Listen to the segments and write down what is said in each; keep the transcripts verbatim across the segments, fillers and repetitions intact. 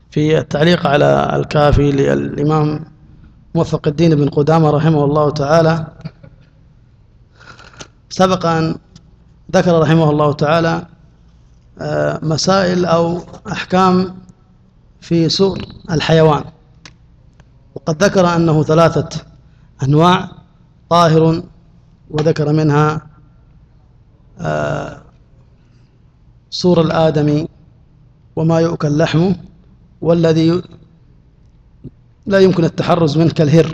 في التعليق على الكافي للإمام موفق الدين بن قدامة رحمه الله تعالى، سبق أن ذكر رحمه الله تعالى مسائل أو أحكام في سؤر الحيوان، وقد ذكر أنه ثلاثة أنواع: طاهر، وذكر منها سؤر الآدمي وما يؤكل لحمه، والذي لا يمكن التحرز منه كالهر.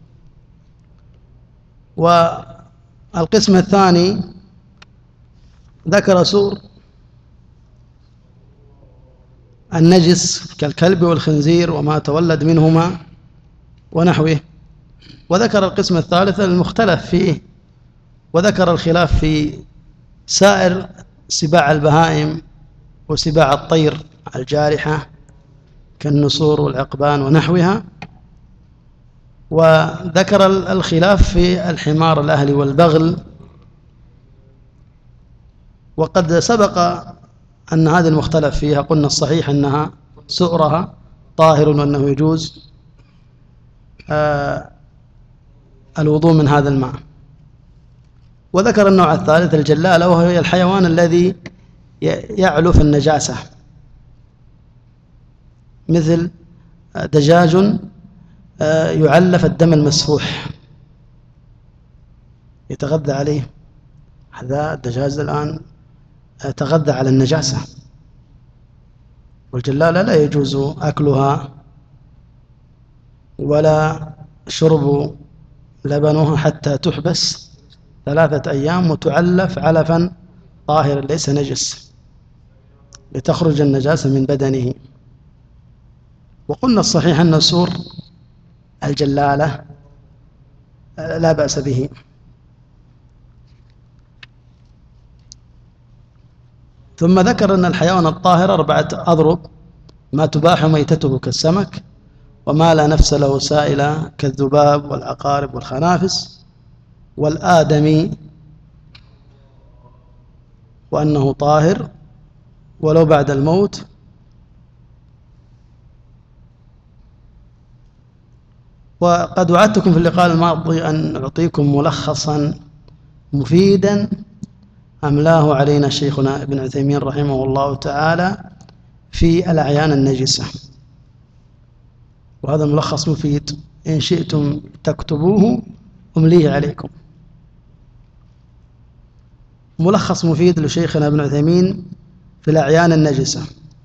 والقسم الثاني ذكر سؤر النجس كالكلب والخنزير وما تولد منهما ونحوه. وذكر القسم الثالث المختلف فيه، وذكر الخلاف في سائر سباع البهائم وسباع الطير الجارحة كالنسور والعقبان ونحوها. وذكر الخلاف في الحمار الأهلي والبغل. وقد سبق أن هذه المختلف فيها قلنا الصحيح أنها سؤرها طاهر، وأنه يجوز آه الوضوء من هذا الماء. وذكر النوع الثالث الجلالة، وهي الحيوان الذي يعلو في النجاسة، مثل دجاج يعلف الدم المسفوح يتغذى عليه. هذا الدجاج الآن تغذى على النجاسة، والجلالة لا يجوز أكلها ولا شرب لبنها حتى تحبس ثلاثة أيام وتعلف علفا طاهرا ليس نجس لتخرج النجاسة من بدنه. وقلنا الصحيح أن سؤر الجلالة لا بأس به. ثم ذكر أن الحيوان الطاهر أربعة أضرب: ما تباح ميتته كالسمك، وما لا نفس له سائلة كالذباب والعقارب والخنافس، والآدمي وأنه طاهر ولو بعد الموت. وقد وعدتكم في اللقاء الماضي أن أعطيكم ملخصا مفيدا أملاه علينا شيخنا ابن عثيمين رحمه الله تعالى في الأعيان النجسة، وهذا الملخص مفيد، إن شئتم تكتبوه أمليه عليكم. ملخص مفيد لشيخنا ابن عثيمين في الأعيان النجسة،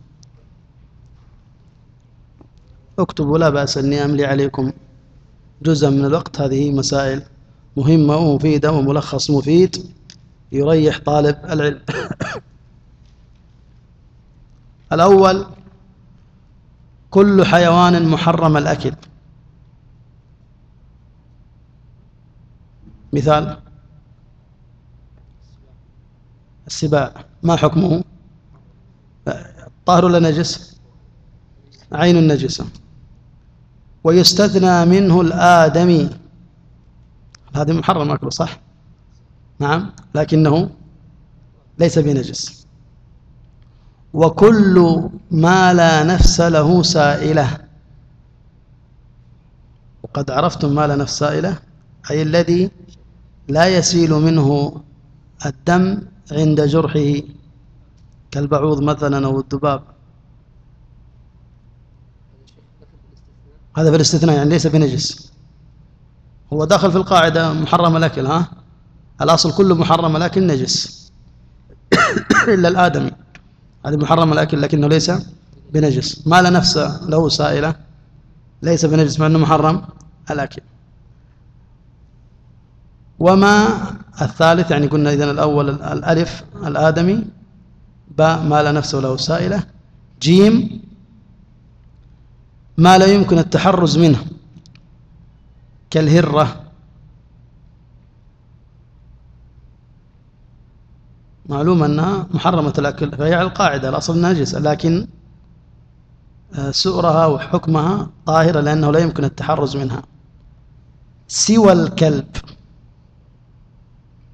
اكتبوا لا بأس أني أملي عليكم جزءا من الوقت. هذه مسائل مهمة ومفيدة وملخص مفيد يريح طالب العلم. الأول: كل حيوان محرم الأكل. مثال: السباع، ما حكمه؟ طاهر ولا نجس؟ عين النجسة. ويستثنى منه الآدمي، هذا محرم أكله صح؟ نعم، لكنه ليس بنجس. وكل ما لا نفس له سائلة، وقد عرفتم ما لا نفس سائلة، أي الذي لا يسيل منه الدم عند جرحه كالبعوض مثلا أو الذباب. هذا في الاستثناء، يعني ليس بنجس، هو داخل في القاعدة محرم الأكل. ها، الأصل كله محرم الأكل نجس إلا الآدمي، هذا محرم الأكل لكنه ليس بنجس. ما لا نفس له سائلة ليس بنجس مع أنه محرم الأكل. وما الثالث، يعني قلنا إذن الأول الألف الآدمي، باء ما لا نفس له سائلة، جيم ما لا يمكن التحرز منه كالهرة، معلوم أنها محرمة الأكل فهي على القاعدة الأصل ناجس، لكن سؤرها وحكمها طاهرة لأنه لا يمكن التحرز منها. سوى الكلب،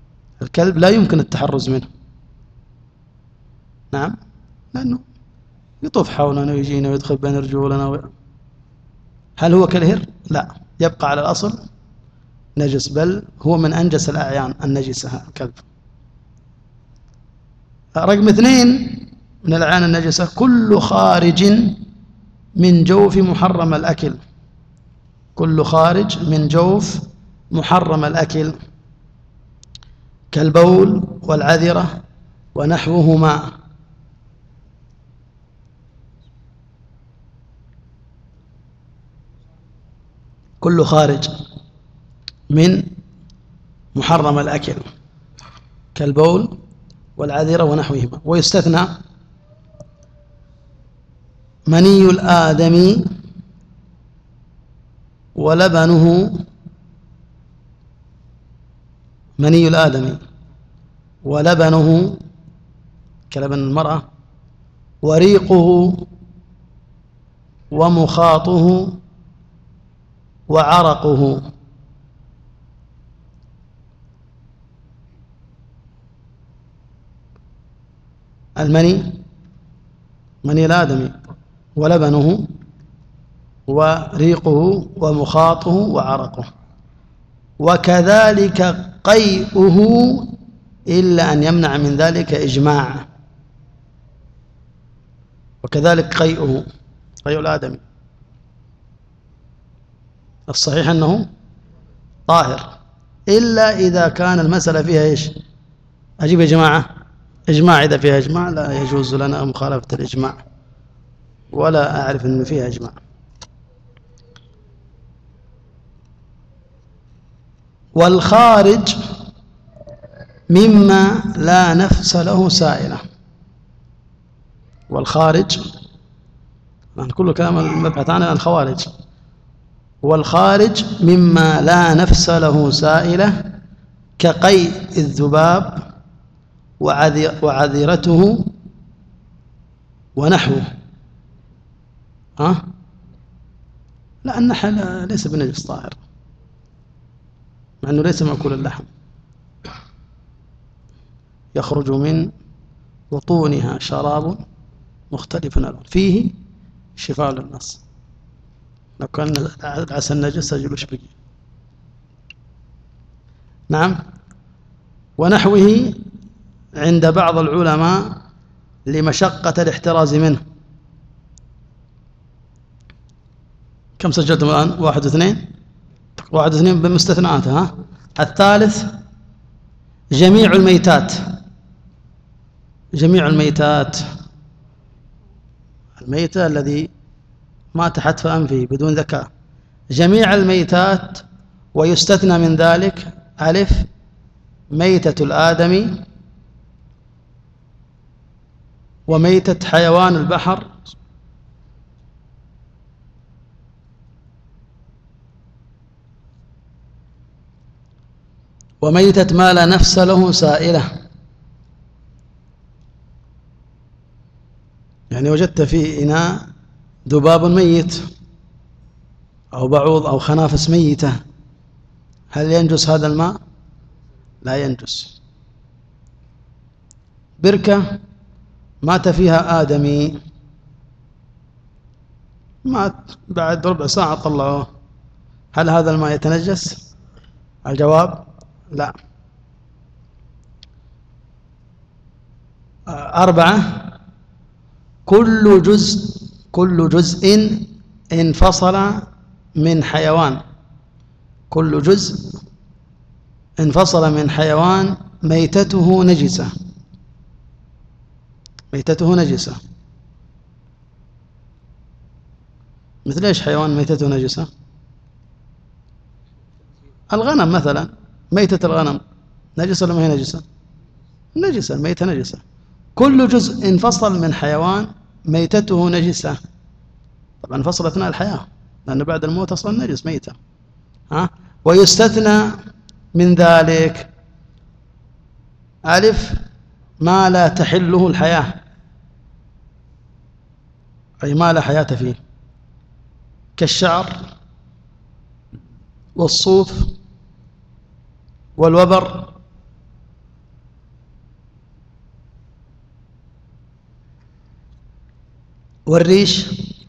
الكلب لا يمكن التحرز منه، نعم، لأنه يطوف حولنا ويجينا ويدخل بين رجولنا و... هل هو كالهر؟ لا، يبقى على الأصل نجس، بل هو من أنجس الأعيان النجسة الكلب. رقم اثنين من الأعيان النجسة كل خارج من جوف محرم الأكل، كل خارج من جوف محرم الأكل كالبول والعذرة ونحوهما. كل خارج من محرم الأكل كالبول والعذرة ونحوهما. ويستثنى مني الآدمي ولبنه، مني الآدمي ولبنه كلبن المرأة، وريقه ومخاطه وعرقه. المني مني الآدمي ولبنه وريقه ومخاطه وعرقه، وكذلك قيئه إلا أن يمنع من ذلك إجماع. وكذلك قيئه، قيء الآدمي الصحيح أنه طاهر، إلا إذا كان المسألة فيها إيش؟ أجيب يا جماعة إجماع. إذا فيها إجماع لا يجوز لنا مخالفة الإجماع، ولا أعرف أن فيها إجماع. والخارج مما لا نفس له سائلة. والخارج يعني كل كلام المبحث عنه عن الخوارج. والخارج مما لا نفس له سائلة كقيء الذباب وعذرته ونحوه. ها؟ لا، النحل ليس بنجس طاهر، مع أنه ليس مأكول اللحم، يخرج من بطونها شراب مختلف ألوان فيه شفاء للناس. لو كان العسل نجس أجلوش بقي. نعم. ونحوه عند بعض العلماء لمشقة الاحتراز منه. كم سجلتم الآن؟ واحد واثنين واحد واثنين بمستثناته. ها؟ الثالث جميع الميتات. جميع الميتات، الميتة الذي مات حتف أنفه بدون ذكاء، جميع الميتات. ويستثنى من ذلك ألف ميتة الآدمي وميتة حيوان البحر وميتة ما لا نفس له سائلة. يعني وجدت في إناء ذباب ميت أو بعوض أو خنافس ميتة، هل ينجس هذا الماء؟ لا ينجس. بركة مات فيها آدمي، مات بعد ربع ساعة طلعوه، هل هذا الماء يتنجس؟ الجواب لا. أربعة كل جزء كل جزء انفصل من حيوان، كل جزء انفصل من حيوان ميتته نجسة، ميتته نجسة. مثل ايش حيوان ميتته نجسة؟ الغنم مثلا، ميتة الغنم نجسة ولا ما هي نجسة؟ نجسة، الميتة نجسة. كل جزء انفصل من حيوان ميتته نجسة، طبعا انفصل أثناء الحياة لأنه بعد الموت أصلا نجس ميتة. ها؟ ويستثنى من ذلك ألف ما لا تحله الحياة، أي ما لا حياة فيه، كالشعر والصوف والوبر والريش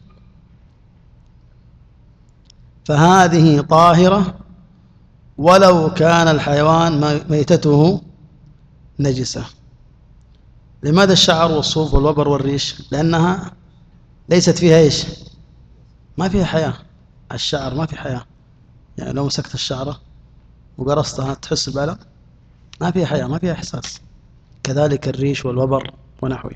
فهذه طاهرة ولو كان الحيوان ميتته نجسة. لماذا الشعر والصوف والوبر والريش؟ لأنها ليست فيها إيش؟ ما فيها حياة. الشعر ما في حياة، يعني لو مسكت الشعرة وقرصتها تحس بألم؟ ما فيها حياة، ما فيها إحساس. كذلك الريش والوبر ونحوه.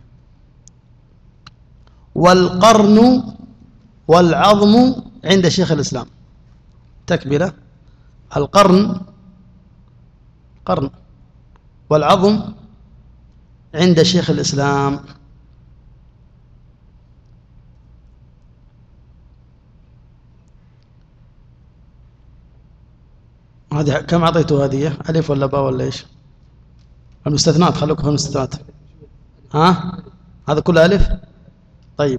والقرن والعظم عند شيخ الإسلام تكملة. القرن قرن والعظم عند شيخ الإسلام. هذه كم أعطيته؟ هذه ألف ولا باء ولا إيش؟ المستثنات، خلوكم في المستثنات. ها هذا كله ألف. طيب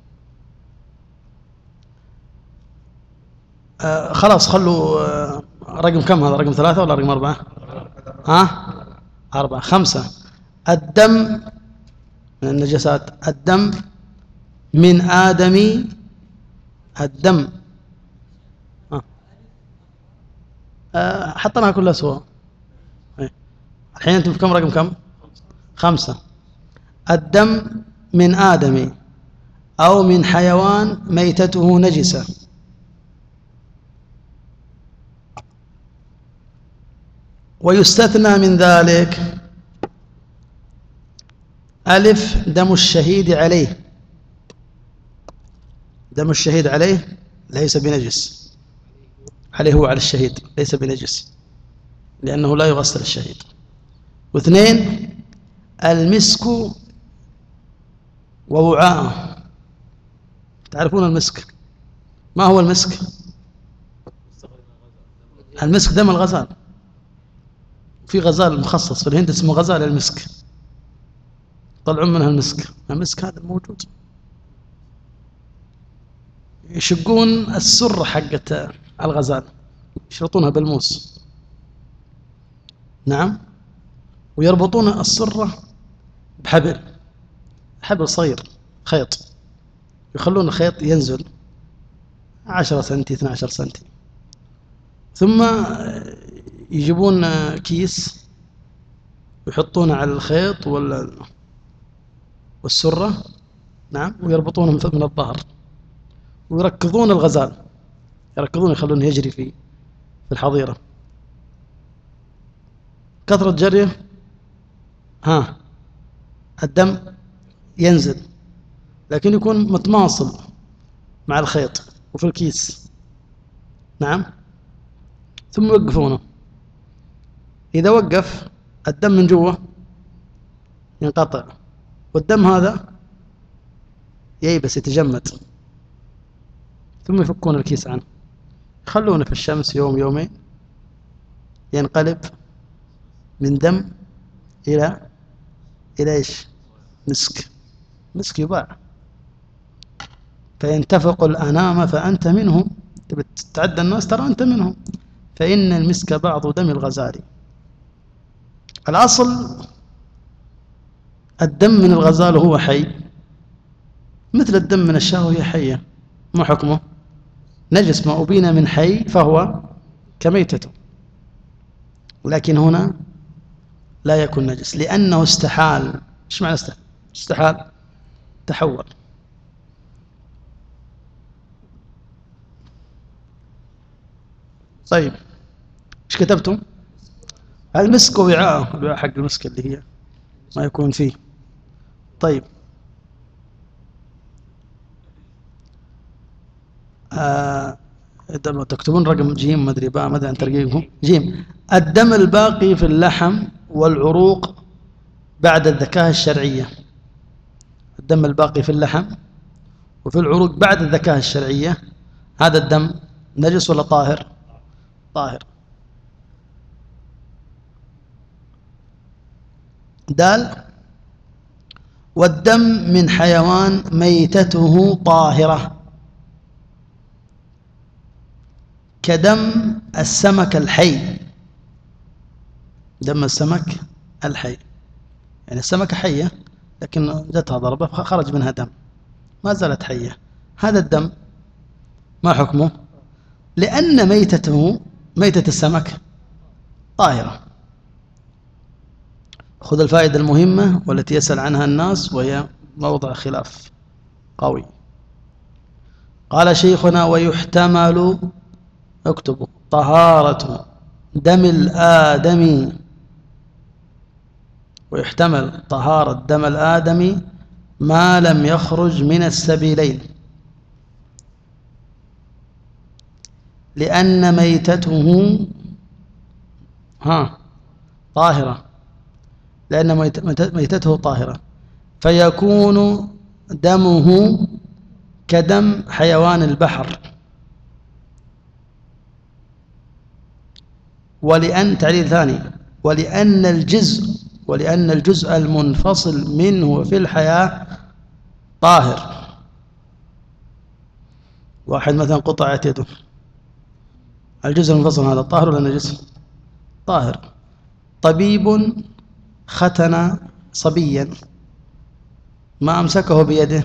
آه خلاص خلوا آه رقم كم هذا؟ رقم ثلاثة ولا رقم أربعة؟ ها أربعة. خمسة. الدم من النجاسات. الدم من آدمي. الدم آه. آه حطناها كلها سوا. الحين أنتم في كم رقم كم؟ خمسة. الدم من آدمي أو من حيوان ميتته نجسة. ويستثنى من ذلك ألف دم الشهيد عليه. دم الشهيد عليه ليس بنجس. عليه هو على الشهيد ليس بنجس لأنه لا يغسل الشهيد. واثنين المسك ووعاءه. تعرفون المسك؟ ما هو المسك؟ المسك دم الغزال. في غزال مخصص في الهند اسمه غزال المسك، طلعون منها المسك. المسك هذا موجود. يشقون السرة حقت الغزال يشرطونها بالموس. نعم. ويربطون السرة بحبل، حبل صغير خيط، يخلون الخيط ينزل عشرة سنتي اثنى عشر سنتي، ثم يجيبون كيس ويحطونه على الخيط والسرة. نعم. ويربطونه من الظهر ويركضون الغزال، يركضون يخلونه يجري في في الحظيرة. كثرة جريه ها الدم ينزل، لكن يكون متماصل مع الخيط وفي الكيس. نعم. ثم يوقفونه. إذا وقف الدم من جوا ينقطع، والدم هذا ييبس يتجمد، ثم يفكون الكيس عنه يخلونه في الشمس يوم يومين، ينقلب من دم إلى إلى إيش؟ مسك. مسك يباع. فينتفق الأنام فأنت منهم. تبي تتعدى الناس ترى أنت منهم. فإن المسك بعض دم الغزال. الأصل الدم من الغزال هو حي، مثل الدم من الشاة وهي حية. ما حكمه؟ نجس. ما أبين من حي فهو كميتته. ولكن هنا لا يكون نجس لأنه استحال. ايش معنى استحال؟ استحال تحول. طيب ايش كتبتم؟ المسك ووعاءه، الوعاء حق المسك اللي هي ما يكون فيه. طيب آه تكتبون رقم جيم، ما ادري باء، ما ادري عن ترقيقهم. جيم. الدم الباقي في اللحم والعروق بعد الذكاء الشرعية. الدم الباقي في اللحم وفي العروق بعد الذكاء الشرعية، هذا الدم نجس ولا طاهر؟ طاهر. دال. والدم من حيوان ميتته طاهرة كدم السمك الحي. دم السمك الحي يعني السمكة حية لكن جتها ضربة خرج منها دم، ما زالت حية. هذا الدم ما حكمه؟ لأن ميتته ميتة السمك طاهرة. خذ الفائدة المهمة والتي يسأل عنها الناس وهي موضع خلاف قوي. قال شيخنا: ويحتمل، اكتبوا، طهارة دم الآدمي، ويحتمل طهارة دم الآدمي ما لم يخرج من السبيلين، لأن ميتته ها طاهرة، لأن ميتته طاهرة، فيكون دمه كدم حيوان البحر. ولأن تعليل ثاني، ولأن الجزء ولأن الجزء المنفصل منه في الحياة طاهر. واحد مثلا قطعت يده، الجزء المنفصل هذا طاهر ولا نجس؟ طاهر. طبيب ختن صبيا ما أمسكه بيده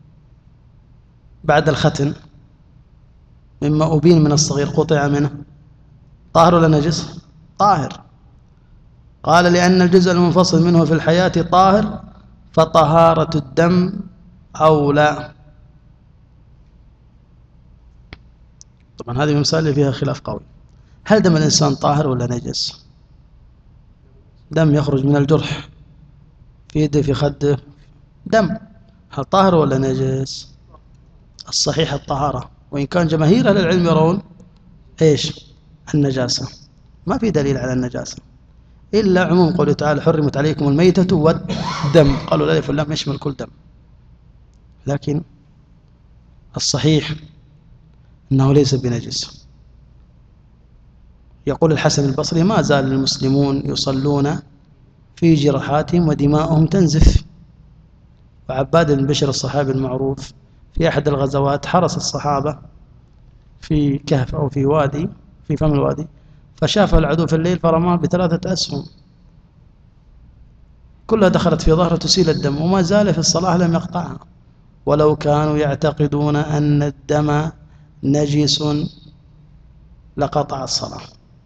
بعد الختن مما أبين من الصغير قطع منه، طاهر ولا نجس؟ طاهر. قال: لأن الجزء المنفصل منه في الحياة طاهر، فطهارة الدم أولى. طبعا هذه مسألة فيها خلاف قوي، هل دم الإنسان طاهر ولا نجس؟ دم يخرج من الجرح في يده في خده دم، هل طاهر ولا نجس؟ الصحيح الطهارة، وإن كان جماهير أهل العلم يرون إيش؟ النجاسة. ما في دليل على النجاسة إلا عموم قوله تعالى: حرمت عليكم الميتة والدم. قالوا لا، فلان يشمل كل دم، لكن الصحيح أنه ليس بنجس. يقول الحسن البصري: ما زال المسلمون يصلون في جرحاتهم ودماؤهم تنزف. وعباد بن بشر الصحابي المعروف في أحد الغزوات حرس الصحابة في كهف أو في وادي، في فم الوادي، فشاف العدو في الليل فرماه بثلاثة أسهم كلها دخلت في ظهره تسيل الدم، وما زال في الصلاة لم يقطعها. ولو كانوا يعتقدون أن الدم نجس لقطع الصلاة.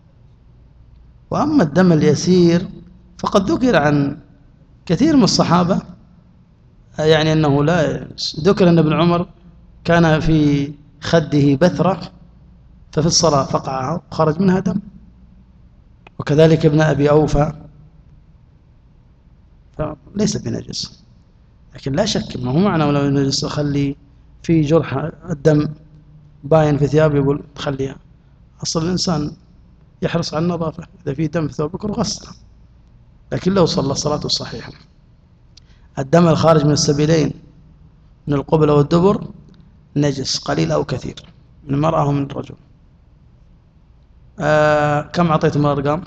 وأما الدم اليسير فقد ذكر عن كثير من الصحابة، يعني أنه لا، ذكر أن ابن عمر كان في خده بثرة ففي الصلاة فقعها وخرج منها دم، وكذلك ابن أبي أوفى، فليس بنجس. لكن لا شك أنه معنى ولو نجس أخلي في جرح الدم باين في ثياب يقول تخليها. أصل الإنسان يحرص على النظافة، إذا في دم في ثوبك غسله، لكن لو صلى صلاته الصحيحة. الدم الخارج من السبيلين من القبل والدبر نجس قليل أو كثير، من المرأة ومن الرجل. آه كم أعطيتم الأرقام؟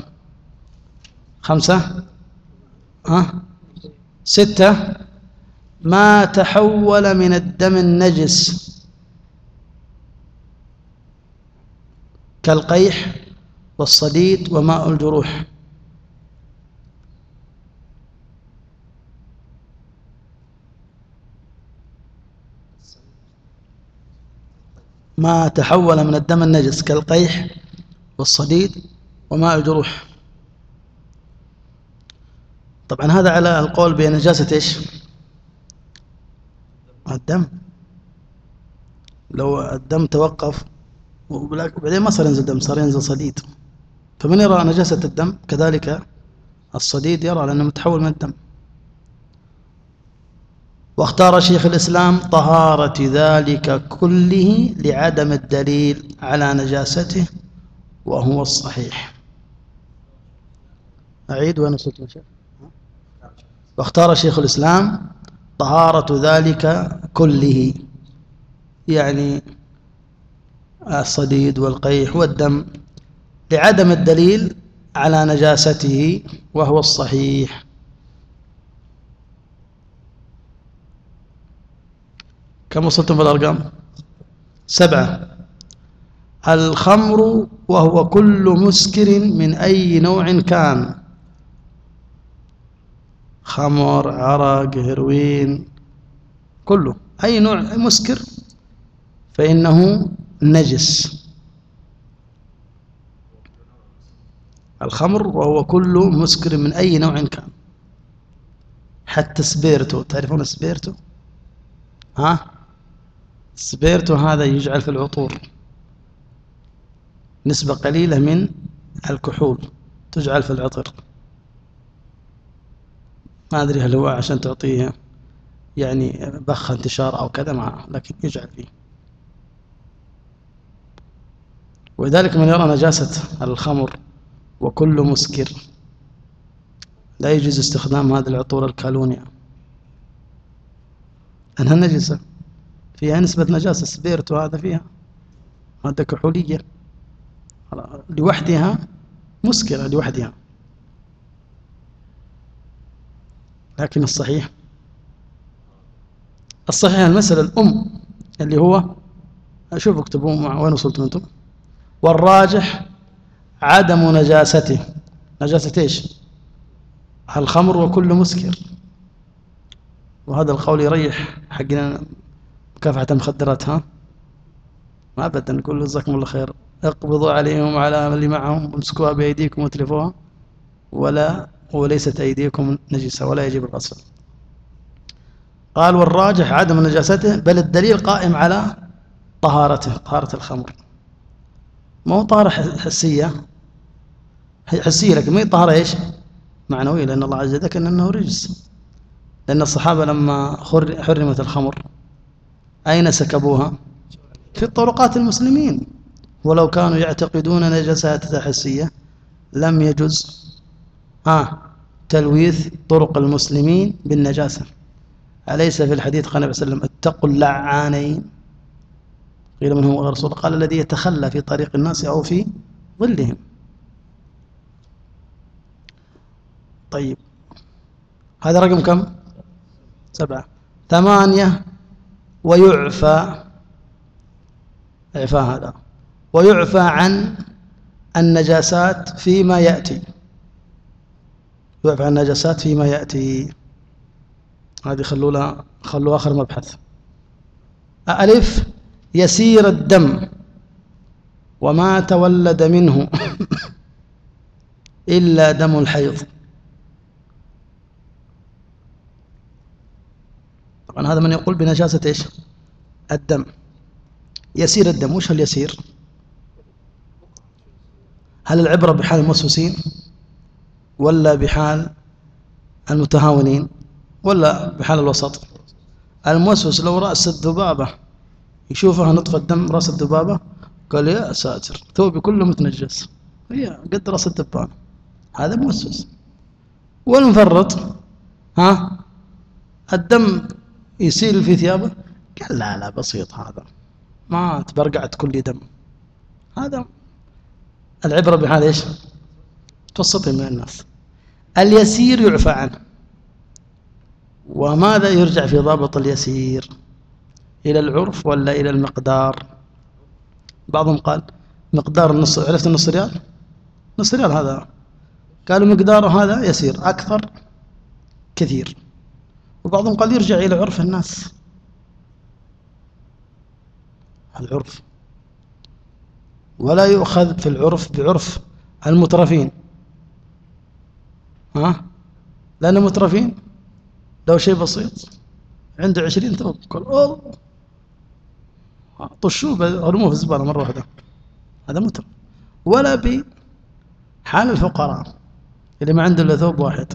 خمسة؟ ها؟ ستة. ما تحول من الدم النجس كالقيح والصديد وماء الجروح. ما تحول من الدم النجس كالقيح والصديد وماء الجروح. طبعا هذا على القول بنجاسة ايش؟ الدم. لو الدم توقف وبعدين ما صار ينزل دم، صار ينزل صديد، فمن يرى نجاسة الدم كذلك الصديد يرى لأنه متحول من الدم. واختار شيخ الإسلام طهارة ذلك كله لعدم الدليل على نجاسته وهو الصحيح. أعيد وين وصلت يا شيخ؟ واختار شيخ الإسلام طهارة ذلك كله، يعني الصديد والقيح والدم، لعدم الدليل على نجاسته وهو الصحيح. كم وصلتم بالأرقام؟ سبعة. الخمر وهو كل مسكر من أي نوع كان، خمر، عرق، هيروين، كله أي نوع مسكر فإنه نجس. الخمر وهو كل مسكر من أي نوع كان، حتى سبيرتو. تعرفون سبيرتو؟ ها؟ سبيرتو هذا يجعل في العطور، نسبة قليلة من الكحول تجعل في العطر. ما أدري هل هو عشان تعطيه يعني بخ انتشار أو كذا معه، لكن يجعل فيه. ولذلك من يرى نجاسة الخمر وكل مسكر لا يجوز استخدام هذه العطور الكالونيا، أنها نجسة، فيها نسبة نجاسة. سبيرتو هذا فيها مادة كحولية لوحدها، مسكرة لوحدها. لكن الصحيح الصحيح المسألة الأم اللي هو، أشوف اكتبوا مع وين وصلتم أنتم. والراجح عدم نجاسته. نجاسة إيش؟ الخمر وكل مسكر. وهذا القول يريح حقنا مكافحة المخدرات. ها ما أبدا نقول جزاكم الله خير، اقبضوا عليهم وعلى اللي معهم وامسكوها بأيديكم وتلفوها، ولا وليست أيديكم نجسة ولا يجب الغسل. قال والراجح عدم نجاسته، بل الدليل قائم على طهارته، طهارة الخمر. ما هو طهارة حسية حسية لكن ما هي طهارة إيش؟ معنوية، لأن الله عز وجل ذكر أنه رجس. لأن الصحابة لما حرمت الخمر أين سكبوها؟ في طرقات المسلمين، ولو كانوا يعتقدون نجاسات حسية لم يجز آه تلويث طرق المسلمين بالنجاسة. أليس في الحديث قال النبي صلى الله عليه وسلم اتقوا اللعانين؟ قيل من هو رسول؟ قال الذي يتخلى في طريق الناس أو في ظلهم. طيب هذا رقم كم؟ سبعة. ثمانية ويعفى، إعفاء هذا، ويعفى عن النجاسات فيما يأتي. يعفى عن النجاسات فيما يأتي، هذه خلوا لها خلوا آخر مبحث. ألف يسير الدم وما تولد منه إلا دم الحيض. طبعا هذا من يقول بنجاسة إيش؟ الدم. يسير الدم، وش هل يسير؟ هل العبرة بحال الموسوسين ولا بحال المتهاونين ولا بحال الوسط؟ الموسوس لو رأس الذبابة يشوفها نطفة دم رأس الذبابة قال يا ساتر ثوبي كله متنجس، هي قد رأس الدبان، هذا موسوس. والمفرط ها الدم يسيل في ثيابه قال لا لا بسيط، هذا ما تبرقعت كل دم. هذا العبرة بحال ايش؟ توسطي من الناس. اليسير يعفى عنه. وماذا يرجع في ضابط اليسير؟ إلى العرف ولا إلى المقدار؟ بعضهم قال مقدار النص. عرفت النص ريال؟ نص ريال هذا قالوا مقداره هذا يسير، أكثر كثير. وبعضهم قال يرجع إلى عرف الناس، العرف، ولا يؤخذ في العرف بعرف المترفين. ها؟ لأن المترفين لو شيء بسيط عنده عشرين ثوب قال أوه طشوه رموه في الزبالة مرة واحدة، هذا مترف. ولا بحال الفقراء اللي ما عنده إلا ثوب واحد،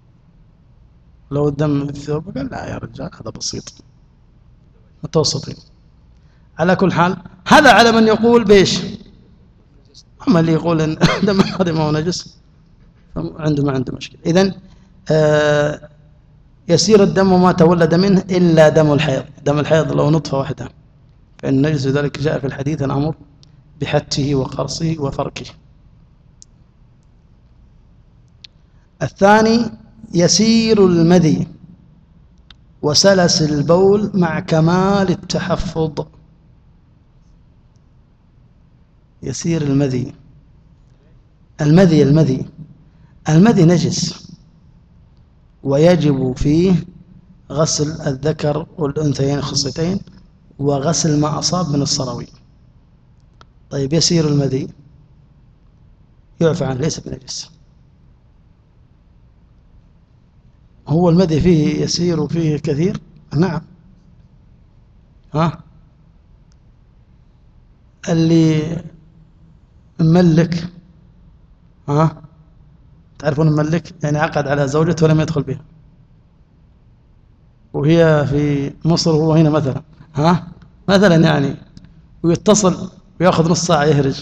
لو الدم في الثوب قال لا يا رجال هذا بسيط، متوسطين. على كل حال هذا على من يقول بيش. أما اللي يقول إن دم هذا ما هو نجس عنده ما عنده مشكلة. إذن آه يسير الدم وما تولد منه إلا دم الحيض. دم الحيض لو نطفة واحدة فإن نجس، ذلك جاء في الحديث الأمر بحته وقرصه وفركه. الثاني يسير المذي وسلس البول مع كمال التحفظ. يسير المذي، المذي المذي المذي نجس ويجب فيه غسل الذكر والأنثيين الخصيتين وغسل ما أصاب من الصروي. طيب يسير المذي يعفى عنه ليس بنجس. هو المذي فيه يسير وفيه كثير؟ نعم. ها اللي مملك، ها تعرفون مملك يعني عقد على زوجته ولم يدخل بها، وهي في مصر وهو هنا مثلا، ها مثلا يعني، ويتصل ويأخذ نص ساعة يهرج،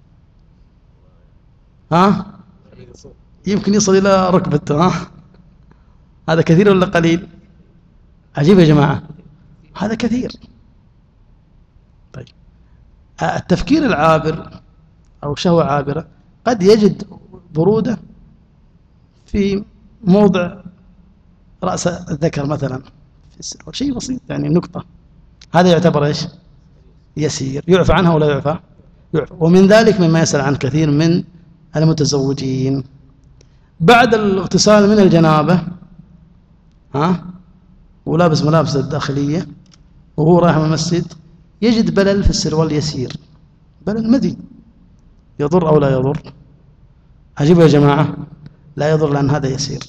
ها يمكن يصل إلى ركبته. ها هذا كثير ولا قليل؟ عجيب يا جماعة، هذا كثير. طيب التفكير العابر أو شهوة عابرة قد يجد برودة في موضع رأس الذكر مثلا، شيء بسيط يعني نقطة، هذا يعتبر إيش؟ يسير، يعفى عنها ولا يعفى؟ يعفى. ومن ذلك مما يسأل عن كثير من المتزوجين بعد الاغتسال من الجنابة، ها ولابس ملابس الداخلية وهو رايح من المسجد يجد بلل في السروال يسير، بلل مذي، يضر أو لا يضر؟ عجيب يا جماعة، لا يضر لأن هذا يسير،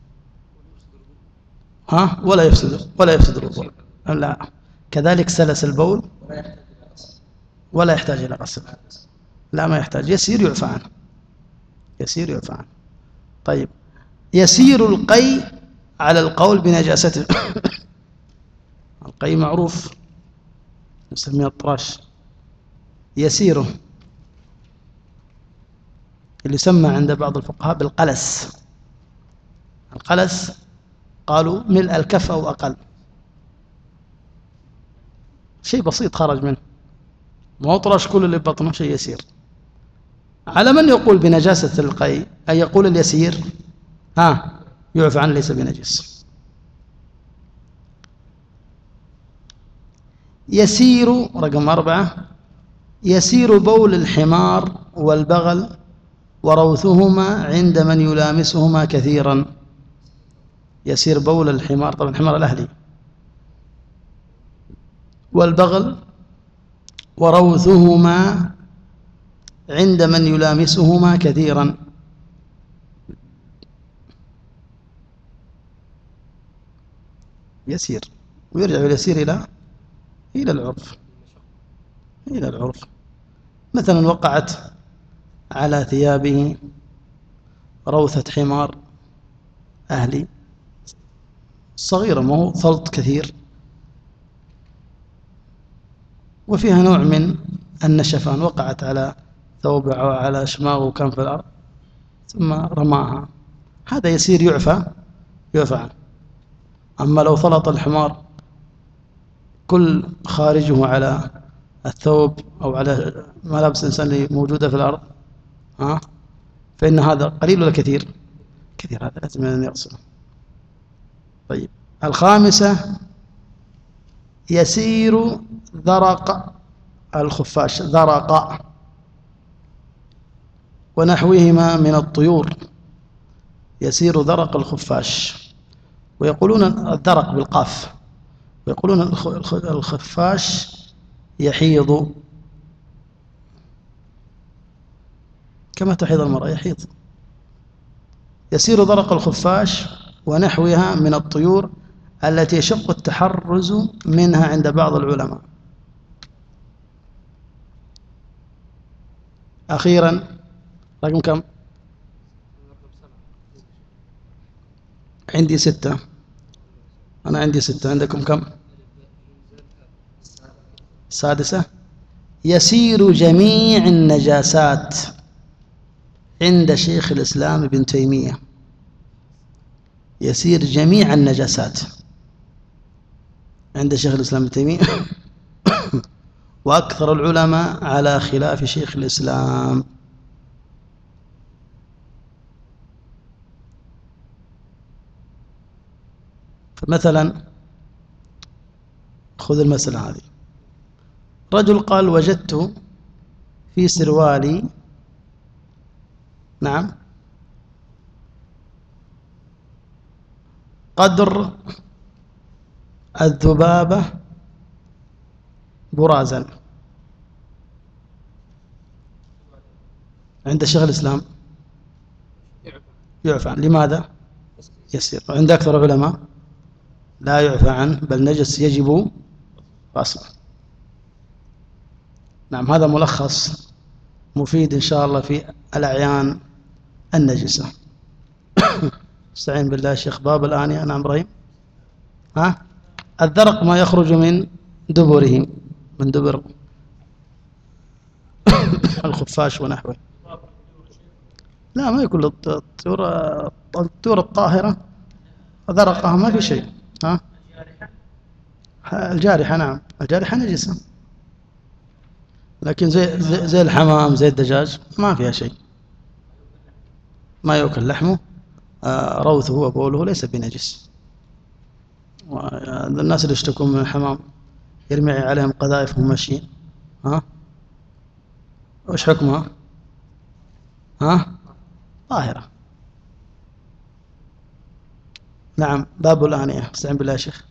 ها ولا يفسد ولا يفسد الوضوء. لا كذلك سلس البول ولا يحتاج إلى غسل، لا ما يحتاج، يسير يعفى عنه، يسير يعفى عنه. طيب يسير القي على القول بنجاسته. القي معروف نسميه الطراش، يسيره اللي يسمى عند بعض الفقهاء بالقلس. القلس قالوا ملء الكف أو أقل، شيء بسيط خرج منه، ما هو طرش كل اللي بطنه، شيء يسير. على من يقول بنجاسة القي أي يقول اليسير ها يعفى عنه ليس بنجس. يسير رقم أربعة، يسير بول الحمار والبغل وروثهما عند من يلامسهما كثيرا. يسير بول الحمار، طبعا الحمار الأهلي، والبغل وروثهما عند من يلامسهما كثيرا. يسير، ويرجع اليسير إلى إلى العرف، إلى العرف. مثلا وقعت على ثيابه روثة حمار أهلي صغيرة، ما هو خلط كثير، وفيها نوع من النشفان، وقعت على ثوبه أو على شماغه وكان في الأرض ثم رماها، هذا يسير يعفى يعفى عنه. أما لو خلط الحمار كل خارجه على الثوب أو على ملابس الإنسان اللي موجودة في الأرض، ها فإن هذا قليل ولا كثير؟ كثير، هذا لازم أن يغسله. طيب الخامسة يسير ذرق الخفاش، ذرق ونحوهما من الطيور، يسير ذرق الخفاش، ويقولون الذرق بالقاف، ويقولون الخفاش يحيض كما تحيض المرأة، يحيض. يسير ذرق الخفاش ونحوها من الطيور التي يشق التحرز منها عند بعض العلماء. أخيرا رقم كم؟ عندي ستة، أنا عندي ستة، عندكم كم؟ سادسة، يسير جميع النجاسات عند شيخ الإسلام ابن تيمية، يسير جميع النجاسات عند شيخ الإسلام ابن تيمية. وأكثر العلماء على خلاف شيخ الإسلام. فمثلا خذ المسألة هذه، رجل قال وجدت في سروالي نعم قدر الذبابة برازا عند شيخ الإسلام يعفى عنه. لماذا؟ يسير. وعند أكثر العلماء لا يعفى عنه، بل نجس يجب غسله. نعم، هذا ملخص مفيد إن شاء الله في الأعيان النجسة. استعين بالله الشيخ. باب الآنية. نعم إبراهيم. ها؟ الذرق ما يخرج من دبره، من دبر الخفاش ونحوه. لا، ما يكون الطيور الطيور الطاهرة ذرقها ما في شيء. ها؟ الجارحة. نعم، الجارحة نجسة، لكن زي, زي, زي الحمام زي الدجاج ما فيها شيء، ما يؤكل لحمه. آه روثه وبوله ليس بنجس. الناس اللي يشتكون من الحمام يرمي عليهم قذائف وهم ماشيين، ها وش حكمها؟ ها طاهرة. نعم. باب الآنية. استعين بالله يا شيخ.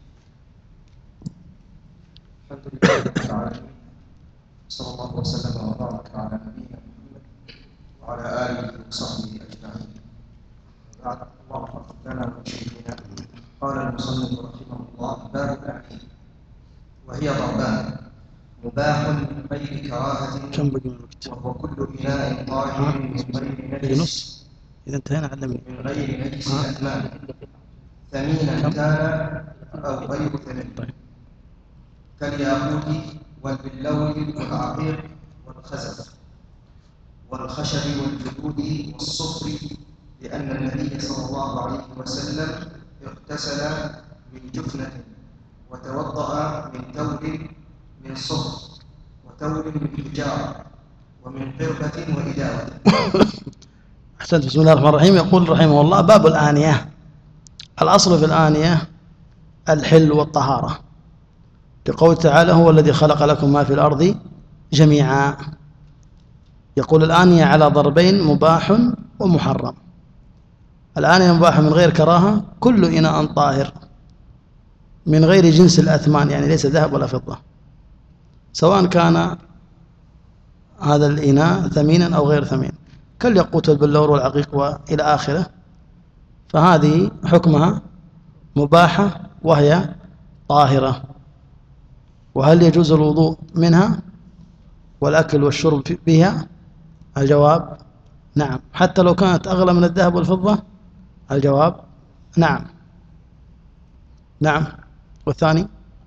الحمد لله رب العالمين، صلى الله وسلم وبارك على نبينا محمد وعلى آله وصحبه أجمعين. بعد، الله حفظ لنا وشيخنا. قال المصنف رحمه الله: باب الآنية، وهي ضربان: مباح من غير كراهة، وهو كل إناء طاهر من غير نجس، إذا انتهينا علمني. من غير نجس أثمان، ثمينا كان أو غير ثمين، كالياقوت والبلور والعقيق والخزف والخشب والجلود والصفر، لأن النبي صلى الله عليه وسلم اغتسل من جفنة وتوضأ من تور من صفر وتور من حجارة ومن قربة وإداوة. أحسنت. بسم الله الرحمن الرحيم. يقول رحمه الله: باب الآنية. الأصل في الآنية الحل والطهارة، لقول تعالى: هو الذي خلق لكم ما في الأرض جميعا. يقول الآنية على ضربين: مباح ومحرم. الآنية مباح من غير كراهة، كل إناء طاهر من غير جنس الأثمان، يعني ليس ذهب ولا فضة، سواء كان هذا الإناء ثمينا أو غير ثمين، كالياقوت والبلور والعقيق وإلى آخره، فهذه حكمها مباحة وهي طاهرة. وهل يجوز الوضوء منها والأكل والشرب بها؟ الجواب نعم، حتى لو كانت أغلى من الذهب والفضة. الجواب نعم. نعم. والثاني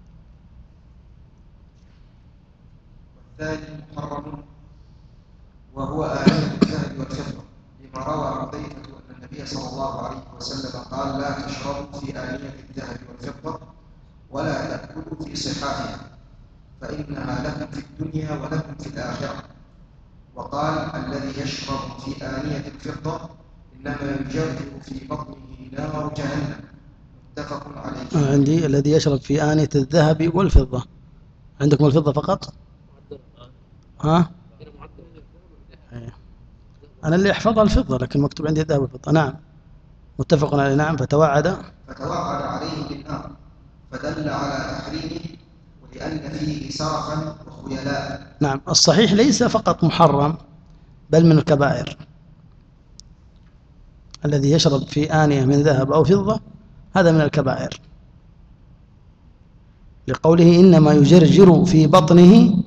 والثاني محرم، وهو آنية الذهب والفضة، لما روى حذيفة أن النبي صلى الله عليه وسلم قال: لا تشربوا في آنية الذهب والفضة ولا تأكلوا في صحافها، فإنها لكم في الدنيا ولكم في الآخرة. وقال: الذي يشرب في آنية الفضة إنما يجرجر في بطنه نار جهنم. متفق عليه. عندي الذي يشرب في آنية الذهب والفضة. عندكم الفضة فقط؟ ها؟ أنا اللي أحفظها الفضة، لكن مكتوب عندي الذهب والفضة. نعم، متفق عليه. نعم. فتوعد فتوعد عليه بالنار، فدل على تحريمه، ولأن فيه سرفا وخيلاء. نعم. الصحيح ليس فقط محرم، بل من الكبائر. الذي يشرب في آنية من ذهب أو فضة هذا من الكبائر، لقوله: إنما يجرجر في بطنه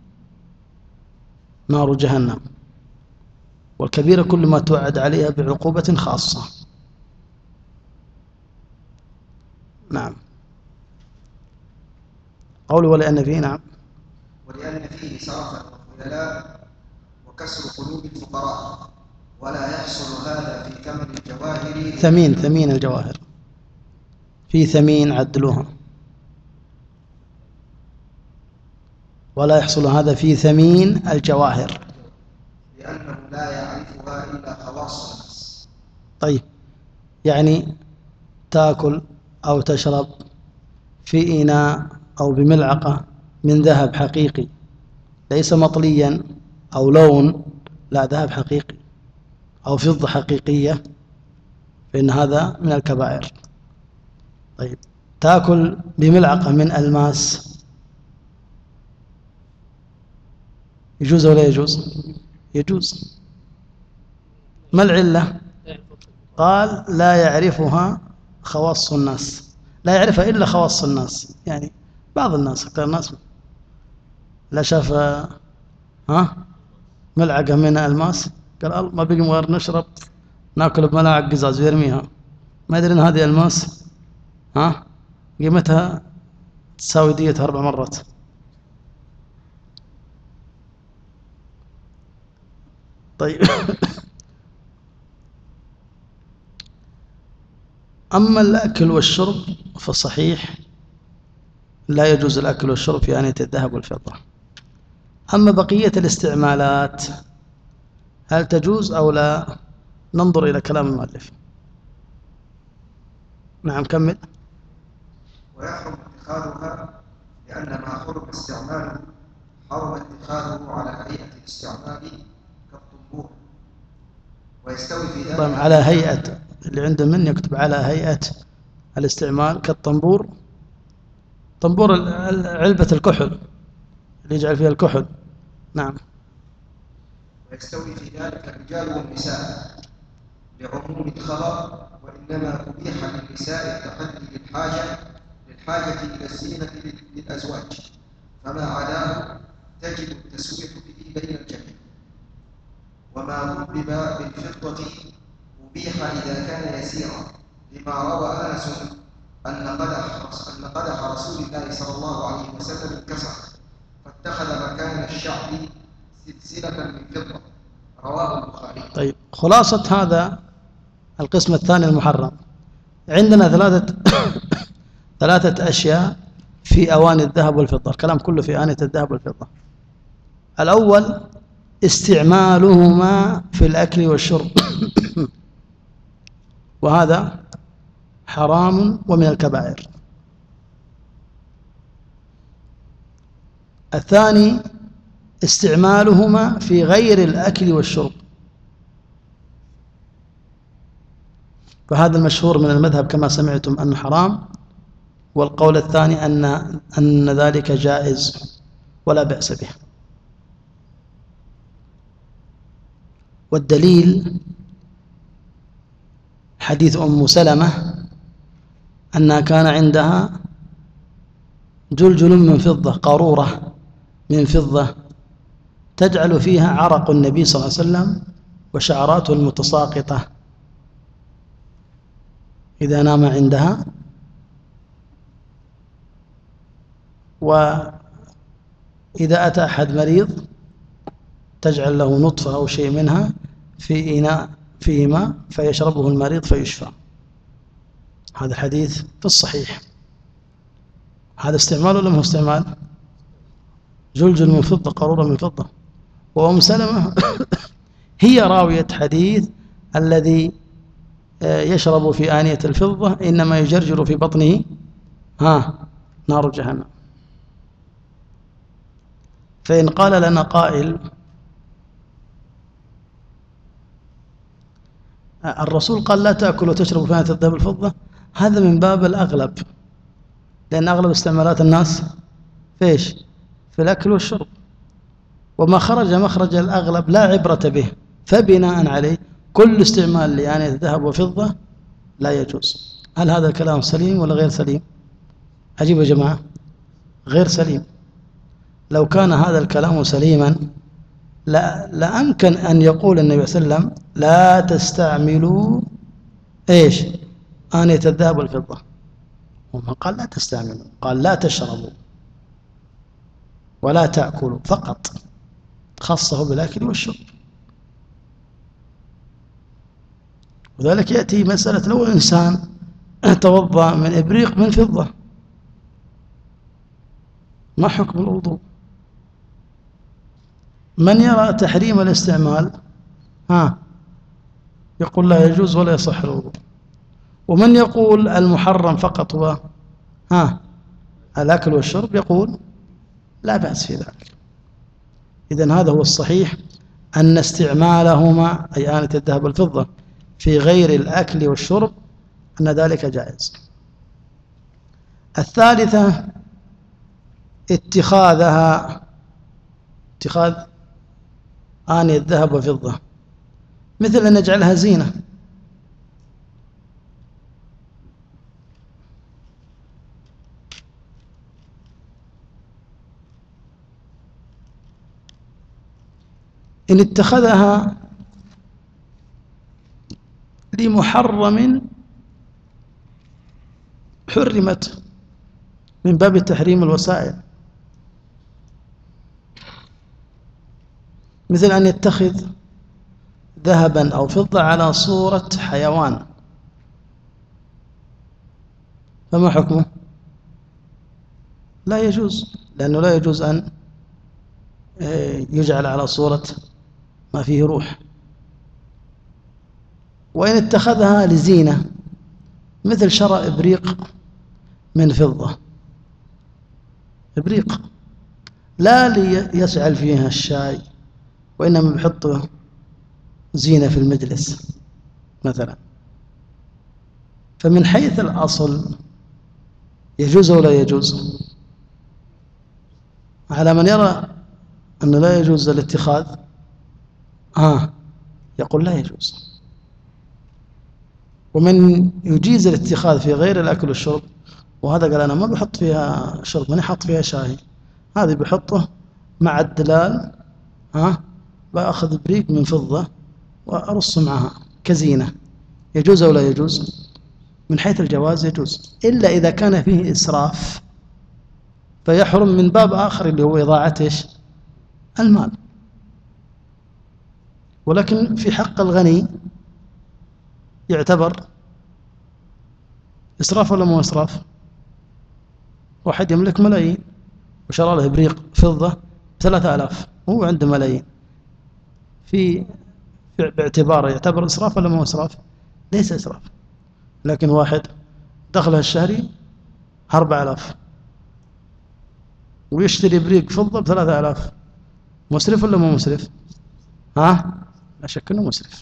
نار جهنم. والكبيرة كل ما توعد عليها بعقوبة خاصة. نعم. قوله: ولأن فيه. نعم. ولأن فيه سرفا وخيلاء وكسر قلوب الفقراء، ولا يحصل هذا في ثمن الجواهر. ثمين ثمين الجواهر، في ثمين عدلوها. ولا يحصل هذا في ثمين الجواهر، لأنه لا يعرفها إلا خواص الناس. طيب، يعني تأكل أو تشرب في إناء أو بملعقة من ذهب حقيقي، ليس مطليا أو لون، لا، ذهب حقيقي أو فضة حقيقية، فإن هذا من الكبائر. طيب، تأكل بملعقة من ألماس يجوز ولا يجوز؟ يجوز. ما العلة؟ قال لا يعرفها خواص الناس، لا يعرفها إلا خواص الناس، يعني بعض الناس، أكثر الناس لا شاف ها ملعقة من ألماس قال ما بقي غير نشرب ناكل بملاعق قزاز ويرميها، ما يدري ان هذه ألماس ها قيمتها تساوي ديتها أربع مرات. طيب أما الأكل والشرب فصحيح لا يجوز الأكل والشرب في آنية الذهب والفضة. أما بقية الاستعمالات هل تجوز أو لا؟ ننظر إلى كلام المؤلف. نعم كمل. ويحرم اتخاذها لأن ما حرم استعماله حرم اتخاذه على هيئة الاستعمال كالطنبور، ويستوي في ذلك. طيب على هيئة، اللي عنده من يكتب على هيئة الاستعمال كالطنبور، طنبور علبة الكحل اللي يجعل فيها الكحل. نعم. ويستوي في ذلك الرجال والنساء لعموم الخبر، وإنما أبيح للنساء التحدي للحاجة للحاجة إلى الزينة للأزواج، فما عداه تجب التسوية به بين الجميع. وما ضرب بالفضة أبيح إذا كان يسيرا، لما روى أنس أن قدح أن قدح رسول الله صلى الله عليه وسلم انكسر فاتخذ مكان الشعب سلسلة من فضة، رواه البخاري. طيب خلاصة هذا القسم الثاني المحرم، عندنا ثلاثة ثلاثة أشياء في أواني الذهب والفضة، الكلام كله في آنية الذهب والفضة. الأول استعمالهما في الأكل والشرب وهذا حرام ومن الكبائر. الثاني استعمالهما في غير الأكل والشرب، فهذا المشهور من المذهب كما سمعتم أنه حرام، والقول الثاني أن أن ذلك جائز ولا بأس به. والدليل حديث أم سلمة أنها كان عندها جلجل من فضة، قارورة من فضة تجعل فيها عرق النبي صلى الله عليه وسلم وشعراته المتساقطة إذا نام عندها، وإذا أتى أحد مريض تجعل له نطفة أو شيء منها في إناء فيه ماء فيشربه المريض فيشفى. هذا الحديث في الصحيح. هذا استعمال ولا مو استعمال؟ جلجل من فضة، قارورة من فضة. وأم سلمة هي راوية حديث الذي يشرب في آنية الفضة إنما يجرجر في بطنه ها نار جهنم. فإن قال لنا قائل الرسول قال لا تأكل وتشرب في آنية الذهب والفضة، هذا من باب الأغلب، لأن أغلب استعمالات الناس فيش في الأكل والشرب، وما خرج مخرج الأغلب لا عبرة به، فبناء عليه كل استعمال لآنية الذهب وفضة لا يجوز. هل هذا الكلام سليم ولا غير سليم؟ أجيب يا جماعة، غير سليم. لو كان هذا الكلام سليما لا لأمكن أن يقول النبي صلى الله عليه وسلم لا تستعملوا إيش آنية الذهب والفضة، وما قال لا تستعملوا، قال لا تشربوا ولا تأكلوا فقط، خصه بالأكل والشرب. وذلك يأتي مسألة لو إنسان توضأ من إبريق من فضة ما حكم الوضوء؟ من يرى تحريم الاستعمال ها يقول لا يجوز ولا يصح الوضوء، ومن يقول المحرم فقط هو ها الأكل والشرب يقول لا بأس في ذلك. إذن هذا هو الصحيح، أن استعمالهما أي آنية الذهب والفضة في غير الأكل والشرب أن ذلك جائز. الثالثة اتخاذها اتخاذ آنية ذهب وفضة، مثل أن نجعلها زينة. إن اتخذها لمحرم حرمت من باب تحريم الوسائل، مثل أن يتخذ ذهبا أو فضة على صورة حيوان، فما حكمه؟ لا يجوز، لأنه لا يجوز أن يجعل على صورة ما فيه روح. وإن اتخذها لزينة، مثل شراء إبريق من فضة، إبريق لا ليسعل فيها الشاي، وإنما بيحطه زينة في المجلس مثلا، فمن حيث الأصل يجوز ولا يجوز؟ على من يرى أنه لا يجوز الاتخاذ آه يقول لا يجوز. ومن يجيز الاتخاذ في غير الأكل والشرب، وهذا قال أنا ما بحط فيها شرب، ماني حط فيها شاي، هذه بحطه مع الدلال، ها بأخذ بريق من فضة وأرص معها كزينة، يجوز أو لا يجوز؟ من حيث الجواز يجوز، إلا إذا كان فيه إسراف فيحرم من باب آخر اللي هو إضاعة إيش؟ المال. ولكن في حق الغني يعتبر إسراف ولا مو إسراف؟ واحد يملك ملايين وشرى له إبريق فضة بثلاثة آلاف وهو عنده ملايين، في باعتباره يعتبر إسراف ولا مو إسراف؟ ليس إسراف. لكن واحد دخله الشهري أربع آلاف ويشتري إبريق فضة بثلاثة آلاف، مسرف ولا مو مسرف؟ ها؟ لا شك أنه مسرف.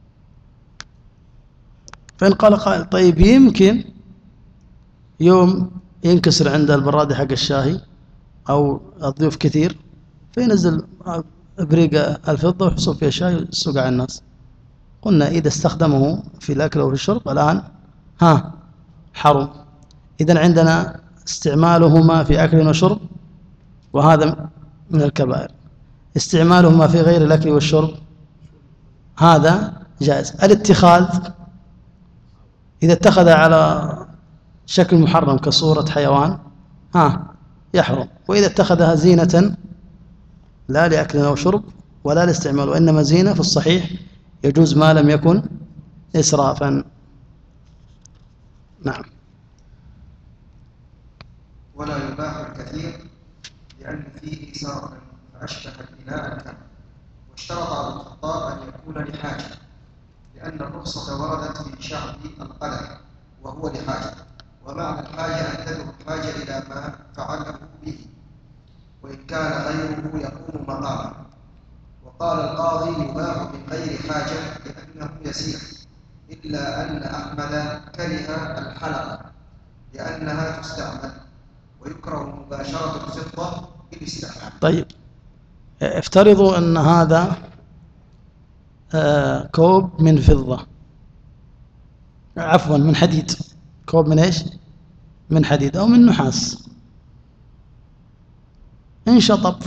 فإن قال قائل طيب يمكن يوم ينكسر عند البراد حق الشاهي أو الضيوف كثير فينزل إبريق الفضة ويحصل فيها شاي ويسوق على الناس، قلنا إذا استخدمه في الأكل أو في الشرب الآن ها حرم. إذن عندنا استعمالهما في أكل وشرب وهذا من الكبائر، استعمالهما في غير الأكل والشرب هذا جائز. الاتخاذ إذا اتخذ على شكل محرم كصورة حيوان ها يحرم، وإذا اتخذها زينة لا لأكل أو شرب ولا لاستعمال وإنما زينة في الصحيح يجوز ما لم يكن إسرافا. نعم. ولا يباح الكثير لأن فيه إسرافا فأشبه الإناء الكم. واشترط أبو الخطاب أن يكون لحاجة، لأن الرخصة وردت في شعب القلم وهو لحاجة، ومعنى الحاجة أن تدعو الحاجة إلى ما فعله به وإن كان غيره يقوم مقامه. وقال القاضي يباح من غير حاجة لأنه يسير، إلا أن أحمد كره الحلقة لأنها تستعمل، ويكره مباشرة الفضة بالاستحلال. طيب افترضوا أن هذا آه كوب من فضة، عفوا من حديد، كوب من ايش؟ من حديد أو من نحاس، انشطب،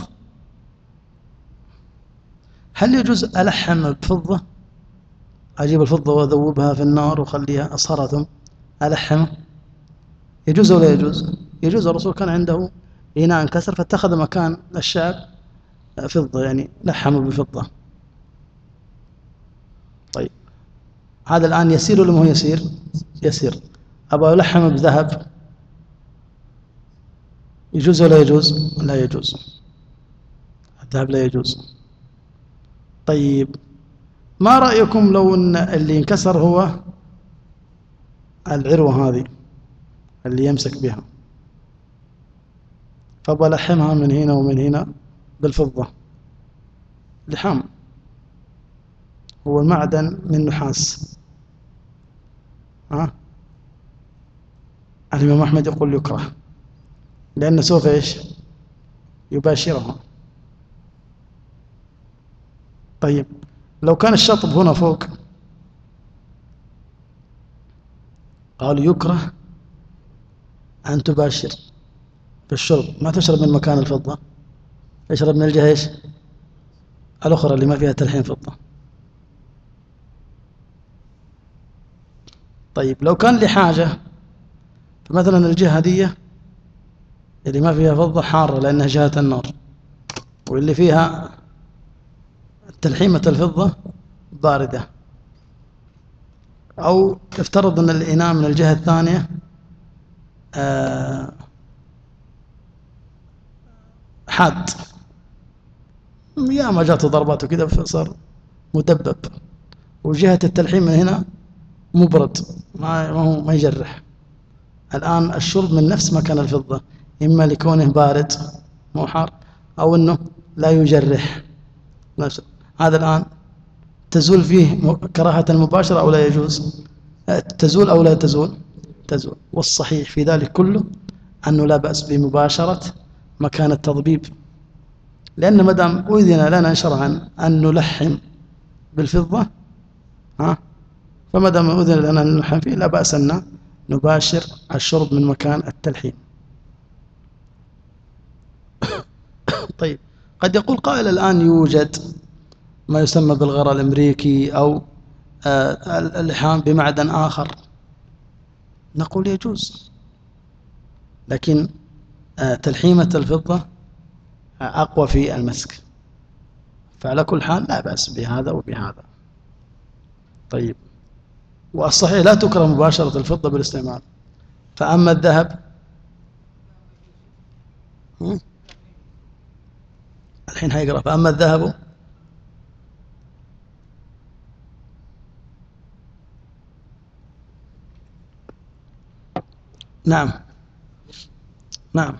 هل يجوز ألحم بفضة؟ أجيب الفضة وأذوبها في النار وخليها أصهرها ثم ألحمه؟ يجوز ولا يجوز؟ يجوز. الرسول كان عنده إناء انكسر فاتخذ مكان الشعب فضة، يعني لحمه بفضة. طيب هذا الآن يسير ولا ما هو يسير؟ يسير. أبغى ألحمه بذهب، يجوز ولا يجوز؟ لا يجوز، الذهب لا يجوز. طيب ما رأيكم لو أن اللي انكسر هو العروة هذه اللي يمسك بها، فبلحمها من هنا ومن هنا بالفضة، لحام هو المعدن من نحاس، ها الإمام أحمد يقول يكره، لأنه سوف إيش يباشرها. طيب لو كان الشطب هنا فوق، قالوا يكره أن تباشر في الشرب، ما تشرب من مكان الفضة، اشرب من الجهة إيش الأخرى اللي ما فيها تلحين فضة. طيب لو كان لحاجة، فمثلا الجهة دي اللي ما فيها فضة حارة لأنها جهة النار، واللي فيها تلحيمة الفضة باردة، أو افترض أن الإناء من الجهة الثانية حاد، يا ما جاته ضربات وكذا فصار مدبب، وجهة التلحيم من هنا مبرد، ما هو ما يجرح. الآن الشرب من نفس مكان الفضة، إما لكونه بارد مو حار، أو أنه لا يجرح. هذا الآن تزول فيه كراهة المباشرة أو لا يجوز؟ تزول أو لا تزول؟ تزول. والصحيح في ذلك كله أنه لا بأس بمباشرة مكان التضبيب، لأن ما دام أذن لنا شرعا أن نلحم بالفضة، ها، فما دام أذن لنا أن نلحم فيه لا بأس أن نباشر الشرب من مكان التلحيم. طيب قد يقول قائل الآن يوجد ما يسمى بالغراء الأمريكي أو اللحام بمعدن آخر، نقول يجوز، لكن تلحيمة الفضة أقوى في المسك، فعلى كل حال لا بأس بهذا وبهذا. طيب والصحيح لا تكره مباشرة الفضة بالاستعمال. فأما الذهب، الحين هيقرأ، فأما الذهب نعم نعم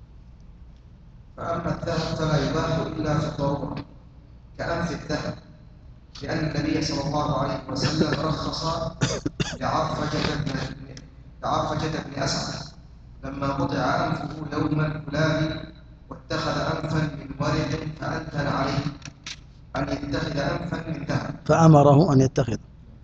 فأما الذهب فلا يباح إلا في الضرورة كأنف الذهب، لأن النبي صلى الله عليه وسلم رخص لعرفجة بن لعرفجة بن أسعد لما قطع أنفه يوم الكلاب واتخذ أنفا من ورق فأنتن عليه أن يتخذ أنفا من ذهب، فأمره أن يتخذ.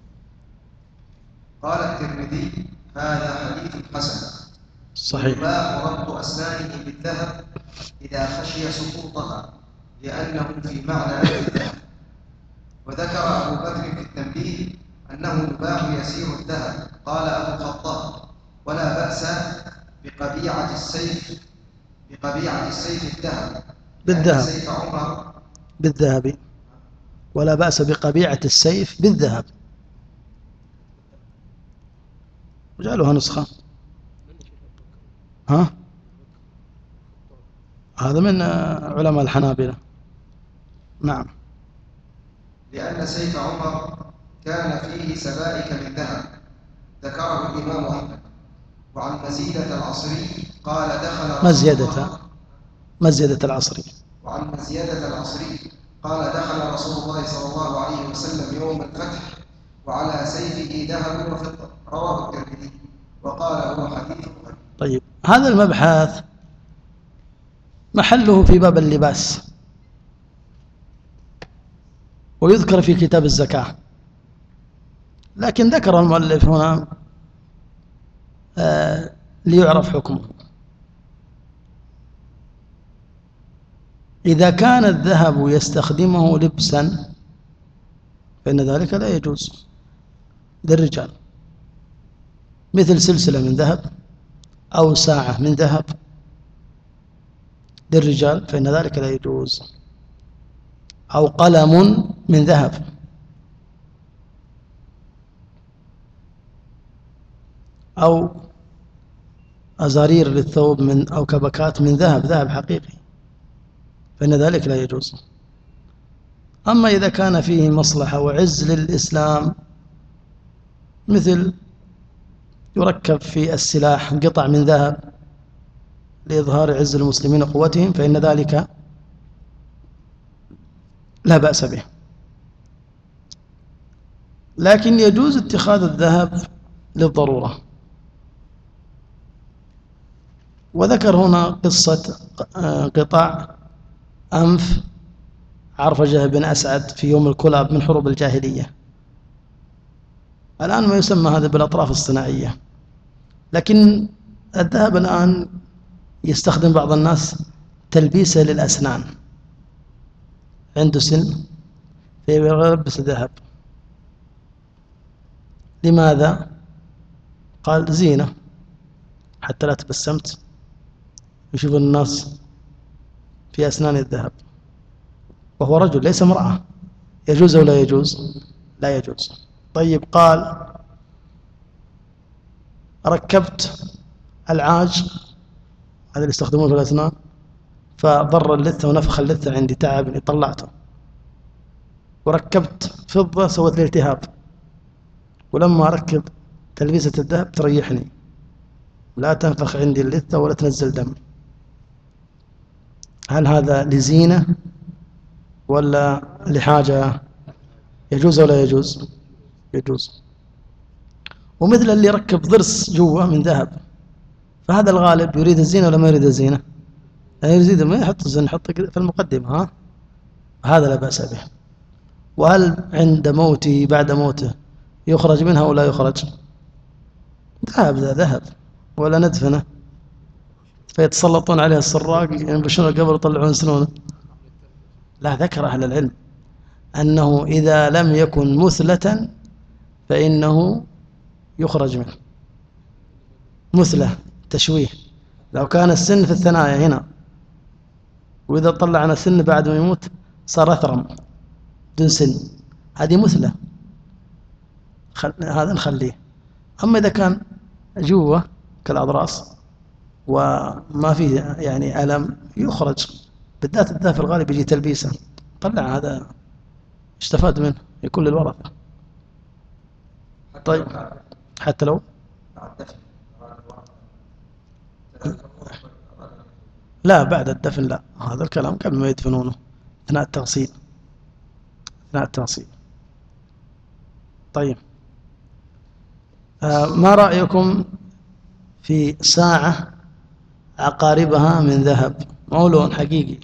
قال الترمذي هذا حديث حسن صحيح. يباح ربط أسنانه بالذهب إذا خشي سقوطها لأنه في معنى الذهب. وذكر أبو بكر في التنبيه أنه يباح يسير الذهب. قال أبو الخطاب ولا بأس بقبيعة السيف بقبيعة السيف الذهب بالذهب سيف عمر بالذهب، ولا بأس بقبيعة السيف بالذهب. جعلوها نسخة، ها، هذا من علماء الحنابلة. نعم. لأن سيف عمر كان فيه سبائك من ذهب، ذكره الإمام أحمد. وعن مزيدة العصري قال دخل مزيدة مزيدة العصري وعن مزيدة العصري قال دخل رسول الله صلى الله عليه وسلم يوم الفتح وعلى سيفه ذهب وفضة، رواه الترمذي وقال هو حديث غريب. طيب هذا المبحث محله في باب اللباس، ويذكر في كتاب الزكاة، لكن ذكر المؤلف هنا آه ليعرف حكمه. إذا كان الذهب يستخدمه لبسا فإن ذلك لا يجوز للرجال، مثل سلسلة من ذهب أو ساعة من ذهب للرجال فإن ذلك لا يجوز، أو قلم من ذهب، أو أزارير للثوب من أو كبكات من ذهب ذهب حقيقي فإن ذلك لا يجوز. أما إذا كان فيه مصلحة وعز للإسلام، مثل يركب في السلاح قطع من ذهب لإظهار عز المسلمين وقوتهم، فإن ذلك لا بأس به. لكن يجوز اتخاذ الذهب للضرورة، وذكر هنا قصة قطاع أنف عرفجة بن أسعد في يوم الكلاب من حروب الجاهلية. الآن ما يسمى هذا بالأطراف الصناعية، لكن الذهب الآن يستخدم بعض الناس تلبيسه للأسنان، عنده سن فيلبس ذهب. لماذا؟ قال زينة، حتى لا تبسمت يشوف الناس في أسنان الذهب، وهو رجل ليس امرأة. يجوز أو لا يجوز؟ لا يجوز. طيب قال ركبت العاج، هذا اللي يستخدمونه في الأسنان، فضر اللثة ونفخ اللثة عندي، تعبني طلعته. وركبت فضة سوت لي التهاب، ولما أركب تلبيسة الذهب تريحني، لا تنفخ عندي اللثة ولا تنزل دم. هل هذا لزينة ولا لحاجة؟ يجوز ولا يجوز؟ يجوز. ومثل اللي ركب ضرس جوا من ذهب، فهذا الغالب يريد الزينة ولا ما يريد الزينة؟ لا يريد، ما يحط الزينة، يحط في المقدمة، ها؟ هذا لا بأس به. وهل عند موته بعد موته يخرج منها ولا يخرج؟ ذهب ذا ذهب، ولا ندفنه فيتسلطون عليه السراق ينبشون القبر يطلعون سنونه؟ لا، ذكر أهل العلم أنه إذا لم يكن مثلة فإنه يخرج منه. مثلة تشويه، لو كان السن في الثنايا هنا، وإذا طلعنا السن بعد ما يموت صار أثرم دون سن، هذه مثلة، خل... هذا نخليه. أما إذا كان جوا كالأضراس وما فيه يعني ألم يخرج، بالذات الذهب في الغالب يجي تلبيسه، طلع هذا استفاد منه يكون للورثة. طيب حتى لو لا بعد الدفن لا، هذا الكلام قبل ما يدفنونه أثناء التغسيل، أثناء التغسيل. طيب آه ما رأيكم في ساعة عقاربها من ذهب، مو لون حقيقي،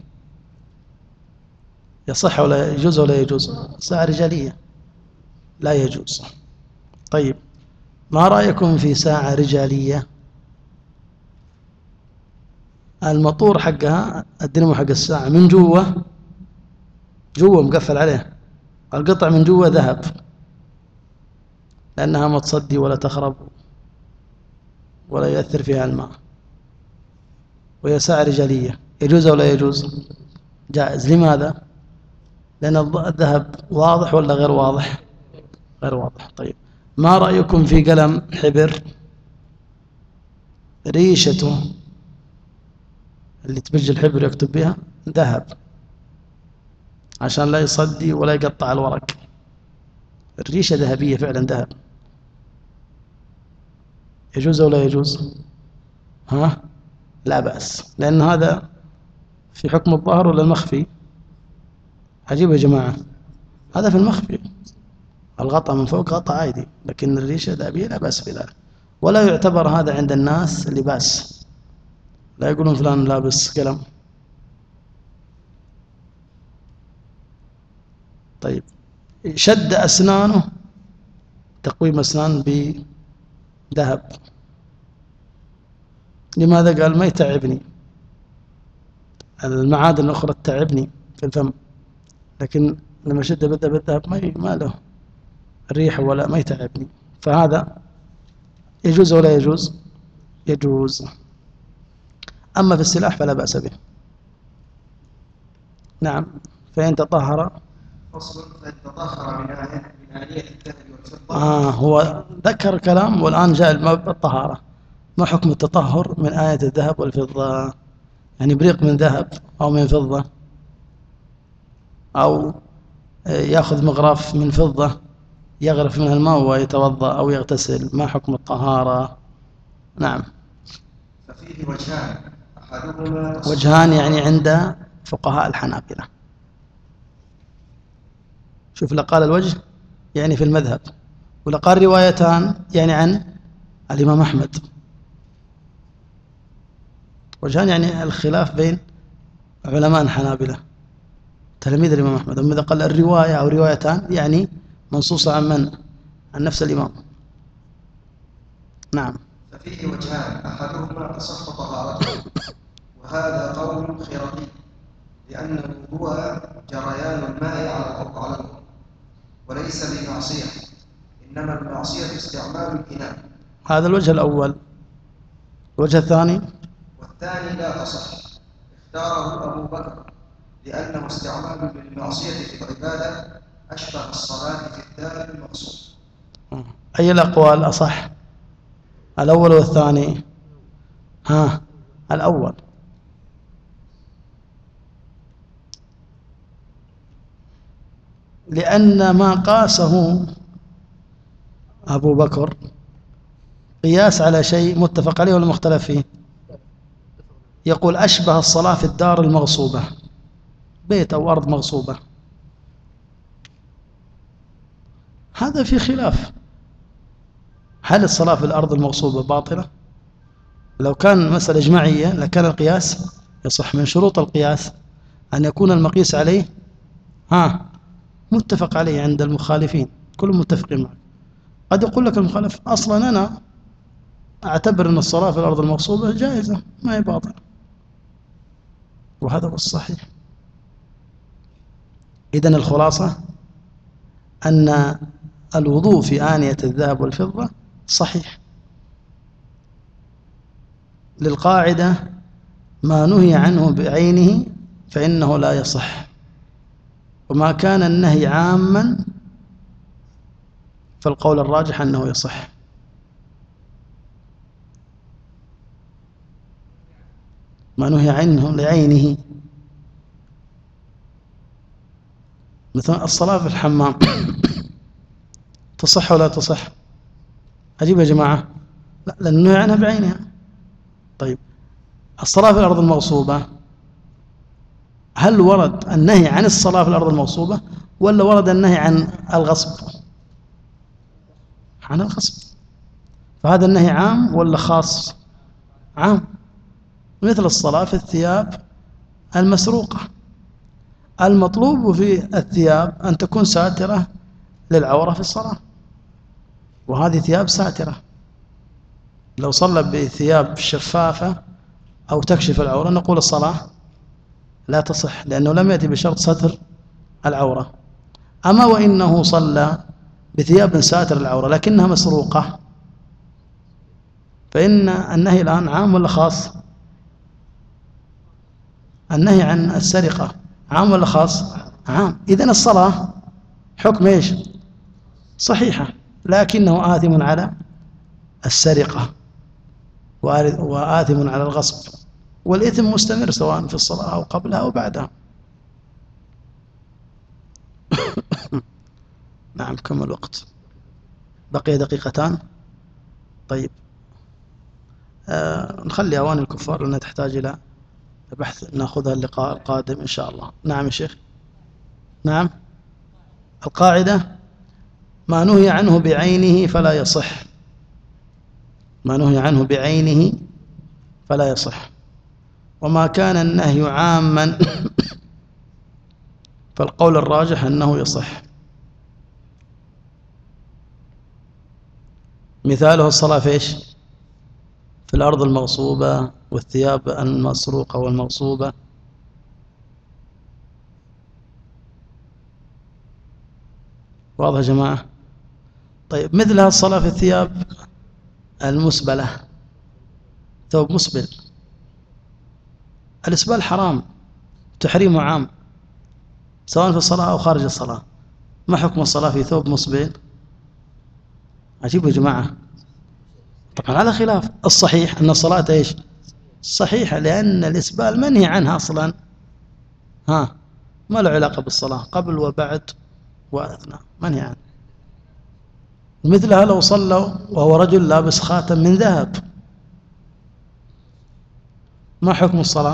يصح ولا يجوز ولا يجوز؟ ساعة رجالية لا يجوز. طيب ما رأيكم في ساعة رجالية المطور حقها الدينامو حق الساعة من جوه جوه مقفل عليه القطع من جوه ذهب، لأنها ما تصدي ولا تخرب ولا يؤثر فيها الماء، وهي ساعة رجالية، يجوز أو لا يجوز؟ جائز. لماذا؟ لأن الذهب واضح ولا غير واضح؟ غير واضح. طيب ما رأيكم في قلم حبر ريشته اللي تبج الحبر يكتب بها ذهب عشان لا يصدي ولا يقطع الورق؟ الريشة ذهبية فعلا ذهب، يجوز أو لا يجوز؟ ها؟ لا بأس، لأن هذا في حكم الظاهر ولا المخفي؟ عجيب يا جماعة، هذا في المخفي، الغطاء من فوق غطاء عادي، لكن الريشة ذهبية لا بأس في ذلك، ولا يعتبر هذا عند الناس لباس، لا يقولون فلان لابس قلم. طيب شد أسنانه، تقويم أسنان بذهب، لماذا؟ قال ما يتعبني، المعادن الأخرى تتعبني في الفم، لكن لما شد بدأ بالذهب ما ما له الريح ولا ما يتعبني، فهذا يجوز ولا يجوز؟ يجوز. أما في السلاح فلا بأس به. نعم. فإن تطهر فصل فإن تطهر من آنية الذهب والفضة. آه هو ذكر كلام والآن جاء الطهارة. ما حكم التطهر من آية الذهب والفضة؟ يعني بريق من ذهب أو من فضة، أو يأخذ مغرف من فضة يغرف منها الماء ويتوضأ أو يغتسل، ما حكم الطهارة؟ نعم. ففيه وجهان، أحدهما وجهان يعني عند فقهاء الحنابلة. شوف لقال الوجه يعني في المذهب، ولقال روايتان يعني عن الإمام أحمد. وجهان يعني الخلاف بين علماء الحنابلة تلاميذ الإمام أحمد. أما إذا قال الرواية أو روايتان يعني منصوصة عن من؟ عن نفس الإمام. نعم. ففيه وجهان، أحدهما تصح طهارته، وهذا قول خرقي، لأنه هو جريان الماء على الأرض على الأرض وليس بمعصية، إنما المعصية استعمال الإناء. هذا الوجه الأول. الوجه الثاني والثاني لا تصح، اختاره أبو بكر لأنه استعمال للمعصية في العبادة أشبه الصلاة في الذهب المقصود. أي الأقوال أصح؟ الأول والثاني؟ ها، الأول. لأن ما قاسه أبو بكر قياس على شيء متفق عليه ولا مختلف فيه. يقول أشبه الصلاة في الدار المغصوبة، بيت أو أرض مغصوبة، هذا في خلاف. هل الصلاة في الأرض المغصوبة باطلة؟ لو كان مسألة إجماعية لكان القياس يصح. من شروط القياس أن يكون المقيس عليه ها متفق عليه عند المخالفين، كلهم متفقين معه. قد يقول لك المخالف أصلا أنا أعتبر أن الصلاة في الأرض المغصوبة جائزة ما هي باطلة، وهذا هو الصحيح. إذن الخلاصة أن الوضوء في آنية الذهب والفضة صحيح، للقاعدة ما نهي عنه بعينه فإنه لا يصح، وما كان النهي عاما فالقول الراجح أنه يصح. ما نهي عنه لعينه، مثلا الصلاة في الحمام تصح ولا تصح؟ عجيب يا جماعة، لا، لأن نهي عنها بعينها. طيب الصلاة في الأرض المغصوبة، هل ورد النهي عن الصلاة في الأرض المغصوبة ولا ورد النهي عن الغصب؟ عن الغصب. فهذا النهي عام ولا خاص؟ عام. مثل الصلاة في الثياب المسروقة، المطلوب في الثياب أن تكون ساترة للعورة في الصلاة، وهذه ثياب ساترة. لو صلى بثياب شفافة أو تكشف العورة نقول الصلاة لا تصح، لأنه لم يأتي بشرط ستر العورة. أما وإنه صلى بثياب ساتر العورة لكنها مسروقة، فإن النهي الآن عام ولا خاص؟ النهي عن السرقة عام ولا خاص؟ عام. إذن الصلاة حكم إيش؟ صحيحة، لكنه آثم على السرقة وآثم على الغصب، والإثم مستمر سواء في الصلاة أو قبلها أو بعدها. نعم. كم الوقت؟ بقي دقيقتان. طيب آه نخلي أواني الكفار لأنها تحتاج إلى بحث، نأخذها اللقاء القادم إن شاء الله. نعم يا شيخ. نعم. القاعدة ما نهي عنه بعينه فلا يصح، ما نهي عنه بعينه فلا يصح، وما كان النهي عاما فالقول الراجح أنه يصح. مثاله الصلاة في إيش؟ في الأرض المغصوبة والثياب المسروقة والمغصوبة. واضح يا جماعة؟ طيب مثلها الصلاة في الثياب المسبلة، ثوب مسبل، الإسبال حرام، تحريمه عام سواء في الصلاة أو خارج الصلاة. ما حكم الصلاة في ثوب مسبل؟ عجيب يا جماعة. طبعا على خلاف. الصحيح أن الصلاة إيش؟ صحيحة، لأن الإسبال منهي عنها أصلا، ها ما له علاقة بالصلاة قبل وبعد وأثناء، منهي عنه. مثلها لو صلوا وهو رجل لابس خاتم من ذهب، ما حكم الصلاة؟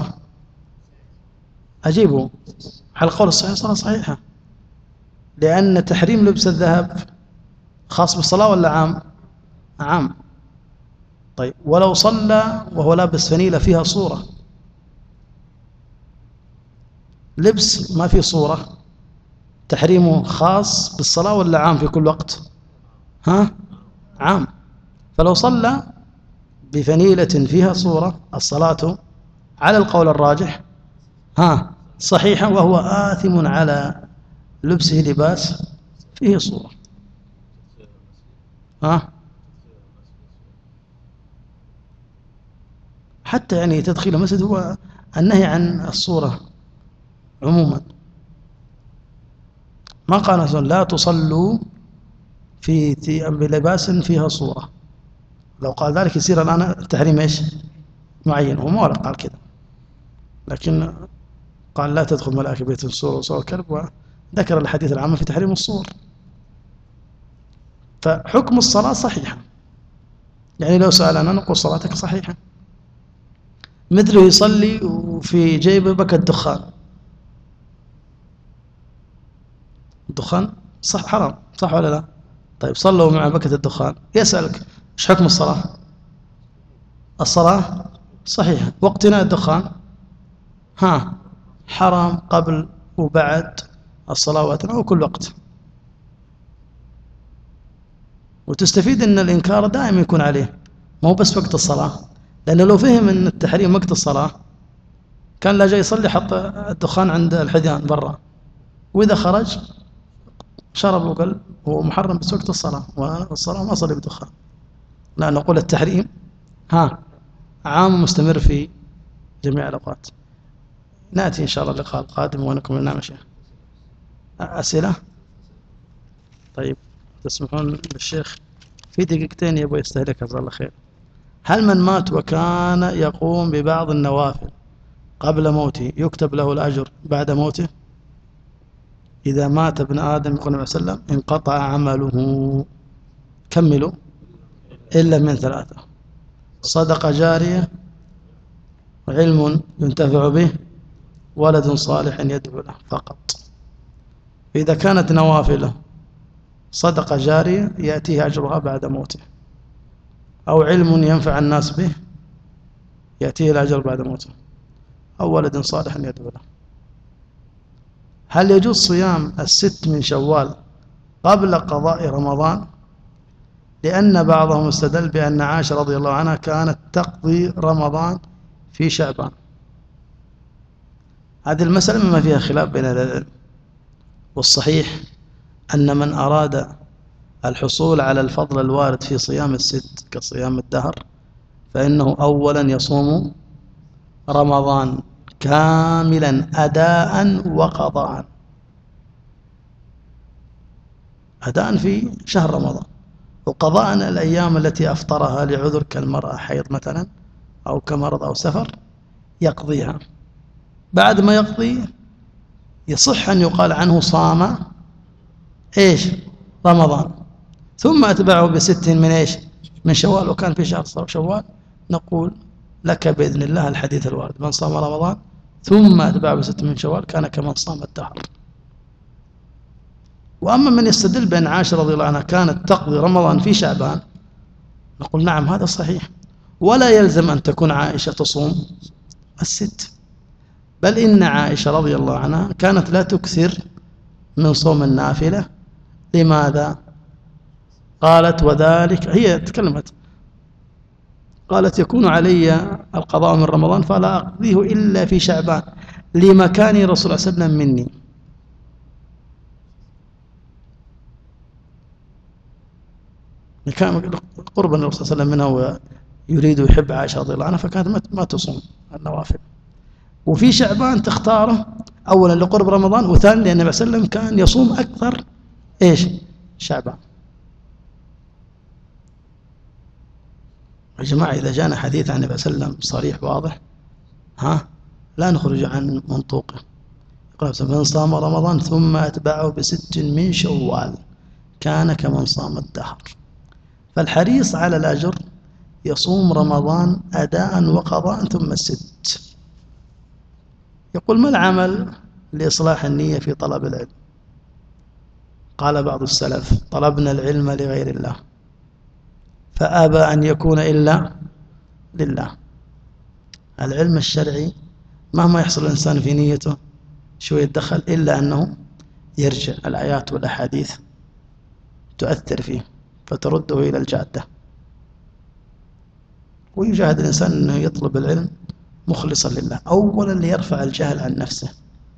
أجيبه على القول الصحيح الصلاة صحيحة، لأن تحريم لبس الذهب خاص بالصلاة ولا عام؟ عام. طيب ولو صلى وهو لابس فنيلة فيها صورة لبس ما في صورة تحريمه خاص بالصلاة ولا عام في كل وقت؟ ها؟ عام. فلو صلى بفنيلة فيها صورة الصلاة على القول الراجح ها صحيحة، وهو آثم على لبسه لباس فيه صورة. ها؟ حتى يعني تدخيل المسجد هو النهي عن الصورة عموما. ما قال لا تصلوا في بلباس فيها صورة. لو قال ذلك يصير الآن التحريم إيش معين، هو ما ولا قال كذا، لكن قال لا تدخل ملائكة بيت الصور وصور الكلب، وذكر الحديث العام في تحريم الصور. فحكم الصلاة صحيحة، يعني لو سألنا نقول صلاتك صحيحة. مثله يصلي وفي جيبه بكت دخان، الدخان صح حرام صح ولا لا؟ طيب صلوا مع بكت الدخان، يسألك ايش حكم الصلاة؟ الصلاة صحيحة. واقتناء الدخان ها حرام قبل وبعد الصلوات أو كل وقت. وتستفيد أن الإنكار دائما يكون عليه، ما هو بس وقت الصلاة، لأنه لو فهم أن التحريم وقت الصلاة كان لا جاي يصلي حط الدخان عند الحديان برا، وإذا خرج شرب وقال هو محرم بس وقت الصلاة، والصلاة ما صلي بدخان. لا، نقول التحريم ها عام مستمر في جميع الأوقات. نأتي إن شاء الله اللقاء القادم ونكمل نعم شيخ. أسئلة؟ طيب تسمحون للشيخ في دقيقتين يبغى يستهلك جزاه الله خير. هل من مات وكان يقوم ببعض النوافل قبل موته يكتب له الأجر بعد موته؟ إذا مات ابن آدم يقول النبي صلى الله عليه وسلم انقطع عمله كملوا إلا من ثلاثة: صدقة جارية، وعلم ينتفع به، ولد صالح يدعو له فقط. إذا كانت نوافله صدقة جارية يأتيه أجرها بعد موته، أو علم ينفع الناس به يأتيه الأجر بعد موته، أو ولد صالح يدعو له. هل يجوز صيام الست من شوال قبل قضاء رمضان؟ لأن بعضهم استدل بأن عائشة رضي الله عنها كانت تقضي رمضان في شعبان. هذه المسألة ما فيها خلاف بين العلم، والصحيح أن من أراد الحصول على الفضل الوارد في صيام الست كصيام الدهر فإنه أولا يصوم رمضان كاملا أداء وقضاء. أداء في شهر رمضان، وقضاء الأيام التي أفطرها لعذر كالمرأة حيض مثلا أو كمرض أو سفر يقضيها. بعد ما يقضي يصح أن يقال عنه صام إيش رمضان، ثم أتبعه بست من إيش من شوال، وكان في شهر شوال نقول لك بإذن الله الحديث الوارد: من صام رمضان ثم أتبعه بست من شوال كان كمن صام الدهر. وأما من يستدل بأن عائشة رضي الله عنها كانت تقضي رمضان في شعبان نقول نعم هذا صحيح، ولا يلزم أن تكون عائشة تصوم الست، بل إن عائشة رضي الله عنها كانت لا تكثر من صوم النافلة. لماذا؟ قالت وذلك، هي تكلمت قالت يكون علي القضاء من رمضان فلا أقضيه إلا في شعبان لمكان رسول الله صلى الله عليه وسلم مني. كان قرب النبي صلى الله عليه وسلم منها ويريد ويحب عائشة رضي الله عنها، فكانت ما تصوم النوافل. وفي شعبان تختاره أولا لقرب رمضان، وثانيا لأن النبي صلى الله عليه وسلم كان يصوم أكثر إيش شعبان. يا جماعة إذا جاءنا حديث عن النبي صلى الله عليه وسلم صريح واضح ها لا نخرج عن منطوقه. يقول من صام رمضان ثم أتبعه بست من شوال كان كمن صام الدهر. فالحريص على الأجر يصوم رمضان أداء وقضاء ثم الست. يقول ما العمل لإصلاح النية في طلب العلم؟ قال بعض السلف: طلبنا العلم لغير الله فأبى أن يكون إلا لله. العلم الشرعي مهما يحصل الإنسان في نيته شو يتدخل إلا أنه يرجع الآيات والأحاديث تؤثر فيه فترده إلى الجادة. ويجاهد الإنسان أنه يطلب العلم مخلصا لله، أولا ليرفع الجهل عن نفسه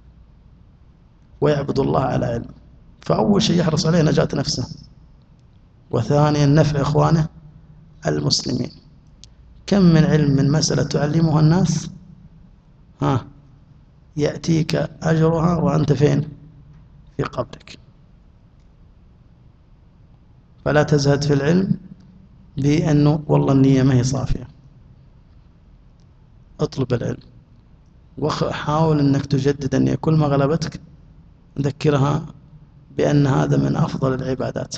ويعبد الله على علم، فأول شيء يحرص عليه نجاة نفسه، وثانيا نفع إخوانه المسلمين. كم من علم من مسألة تعلمها الناس ها يأتيك أجرها وأنت فين؟ في قبرك. فلا تزهد في العلم بأنه والله النية ما هي صافية. اطلب العلم وحاول أنك تجدد النية، كل ما غلبتك ذكرها بأن هذا من أفضل العبادات،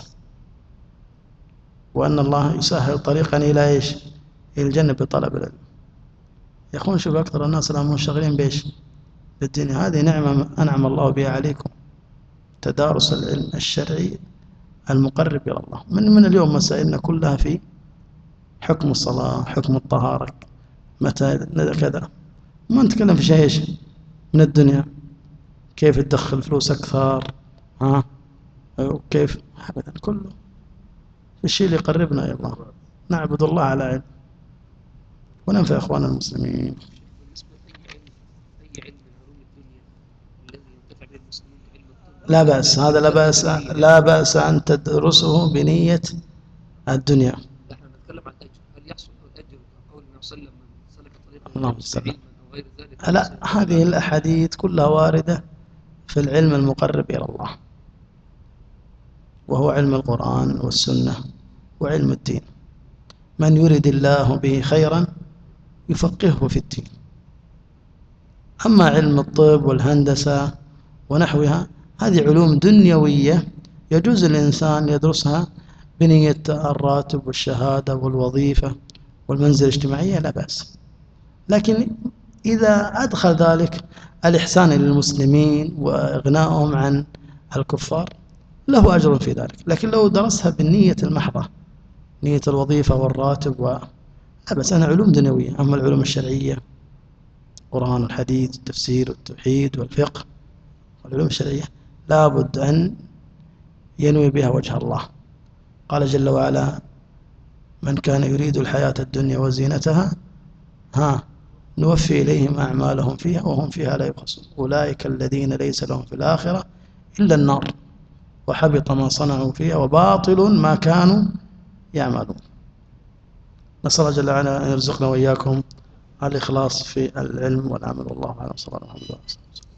وأن الله يسهل طريقا إلى إيش؟ إلى الجنة بطلب العلم. يا أخوان شوف أكثر الناس الآن منشغلين بإيش؟ بالدنيا. هذه نعمة أنعم الله بها عليكم، تدارس العلم الشرعي المقرب إلى الله. من من اليوم مسائلنا كلها في حكم الصلاة، حكم الطهارة، متى كذا، ما نتكلم في شيء إيش من الدنيا، كيف تدخل فلوس أكثر، ها وكيف، أبدا كله الشيء اللي يقربنا إلى الله، نعبد الله على علم وننفع إخوان المسلمين. لا بأس، هذا لا بأس، لا بأس أن تدرسه بنية الدنيا. نحن نتكلم عن الأجر، هل يحصل الأجر قول النبي صلى الله عليه وسلم من سلك طريقا اللهم صل علما أو غير ذلك؟ لا، هذه الأحاديث كلها واردة في العلم المقرب إلى الله، وهو علم القرآن والسنة وعلم الدين. من يريد الله به خيرا يفقهه في الدين. أما علم الطب والهندسة ونحوها هذه علوم دنيوية يجوز الإنسان يدرسها بنية الراتب والشهادة والوظيفة والمنزل الاجتماعية، لا بأس. لكن إذا أدخل ذلك الإحسان للمسلمين وإغنائهم عن الكفار له أجر في ذلك. لكن لو درسها بالنية المحضة، نية الوظيفة والراتب و... لا بأس، أنا علوم دنيوية. أما العلوم الشرعية، القرآن والحديث التفسير والتوحيد والفقه والعلوم الشرعية لابد أن ينوي بها وجه الله. قال جل وعلا: من كان يريد الحياة الدنيا وزينتها ها نوفي إليهم أعمالهم فيها وهم فيها لا يبخسون أولئك الذين ليس لهم في الآخرة إلا النار وحبط ما صنعوا فيها وباطل ما كانوا يعملون. نسأل الله جل وعلا أن يرزقنا وإياكم الإخلاص في العلم والعمل، والله أعلم. صلى الله عليه وسلم.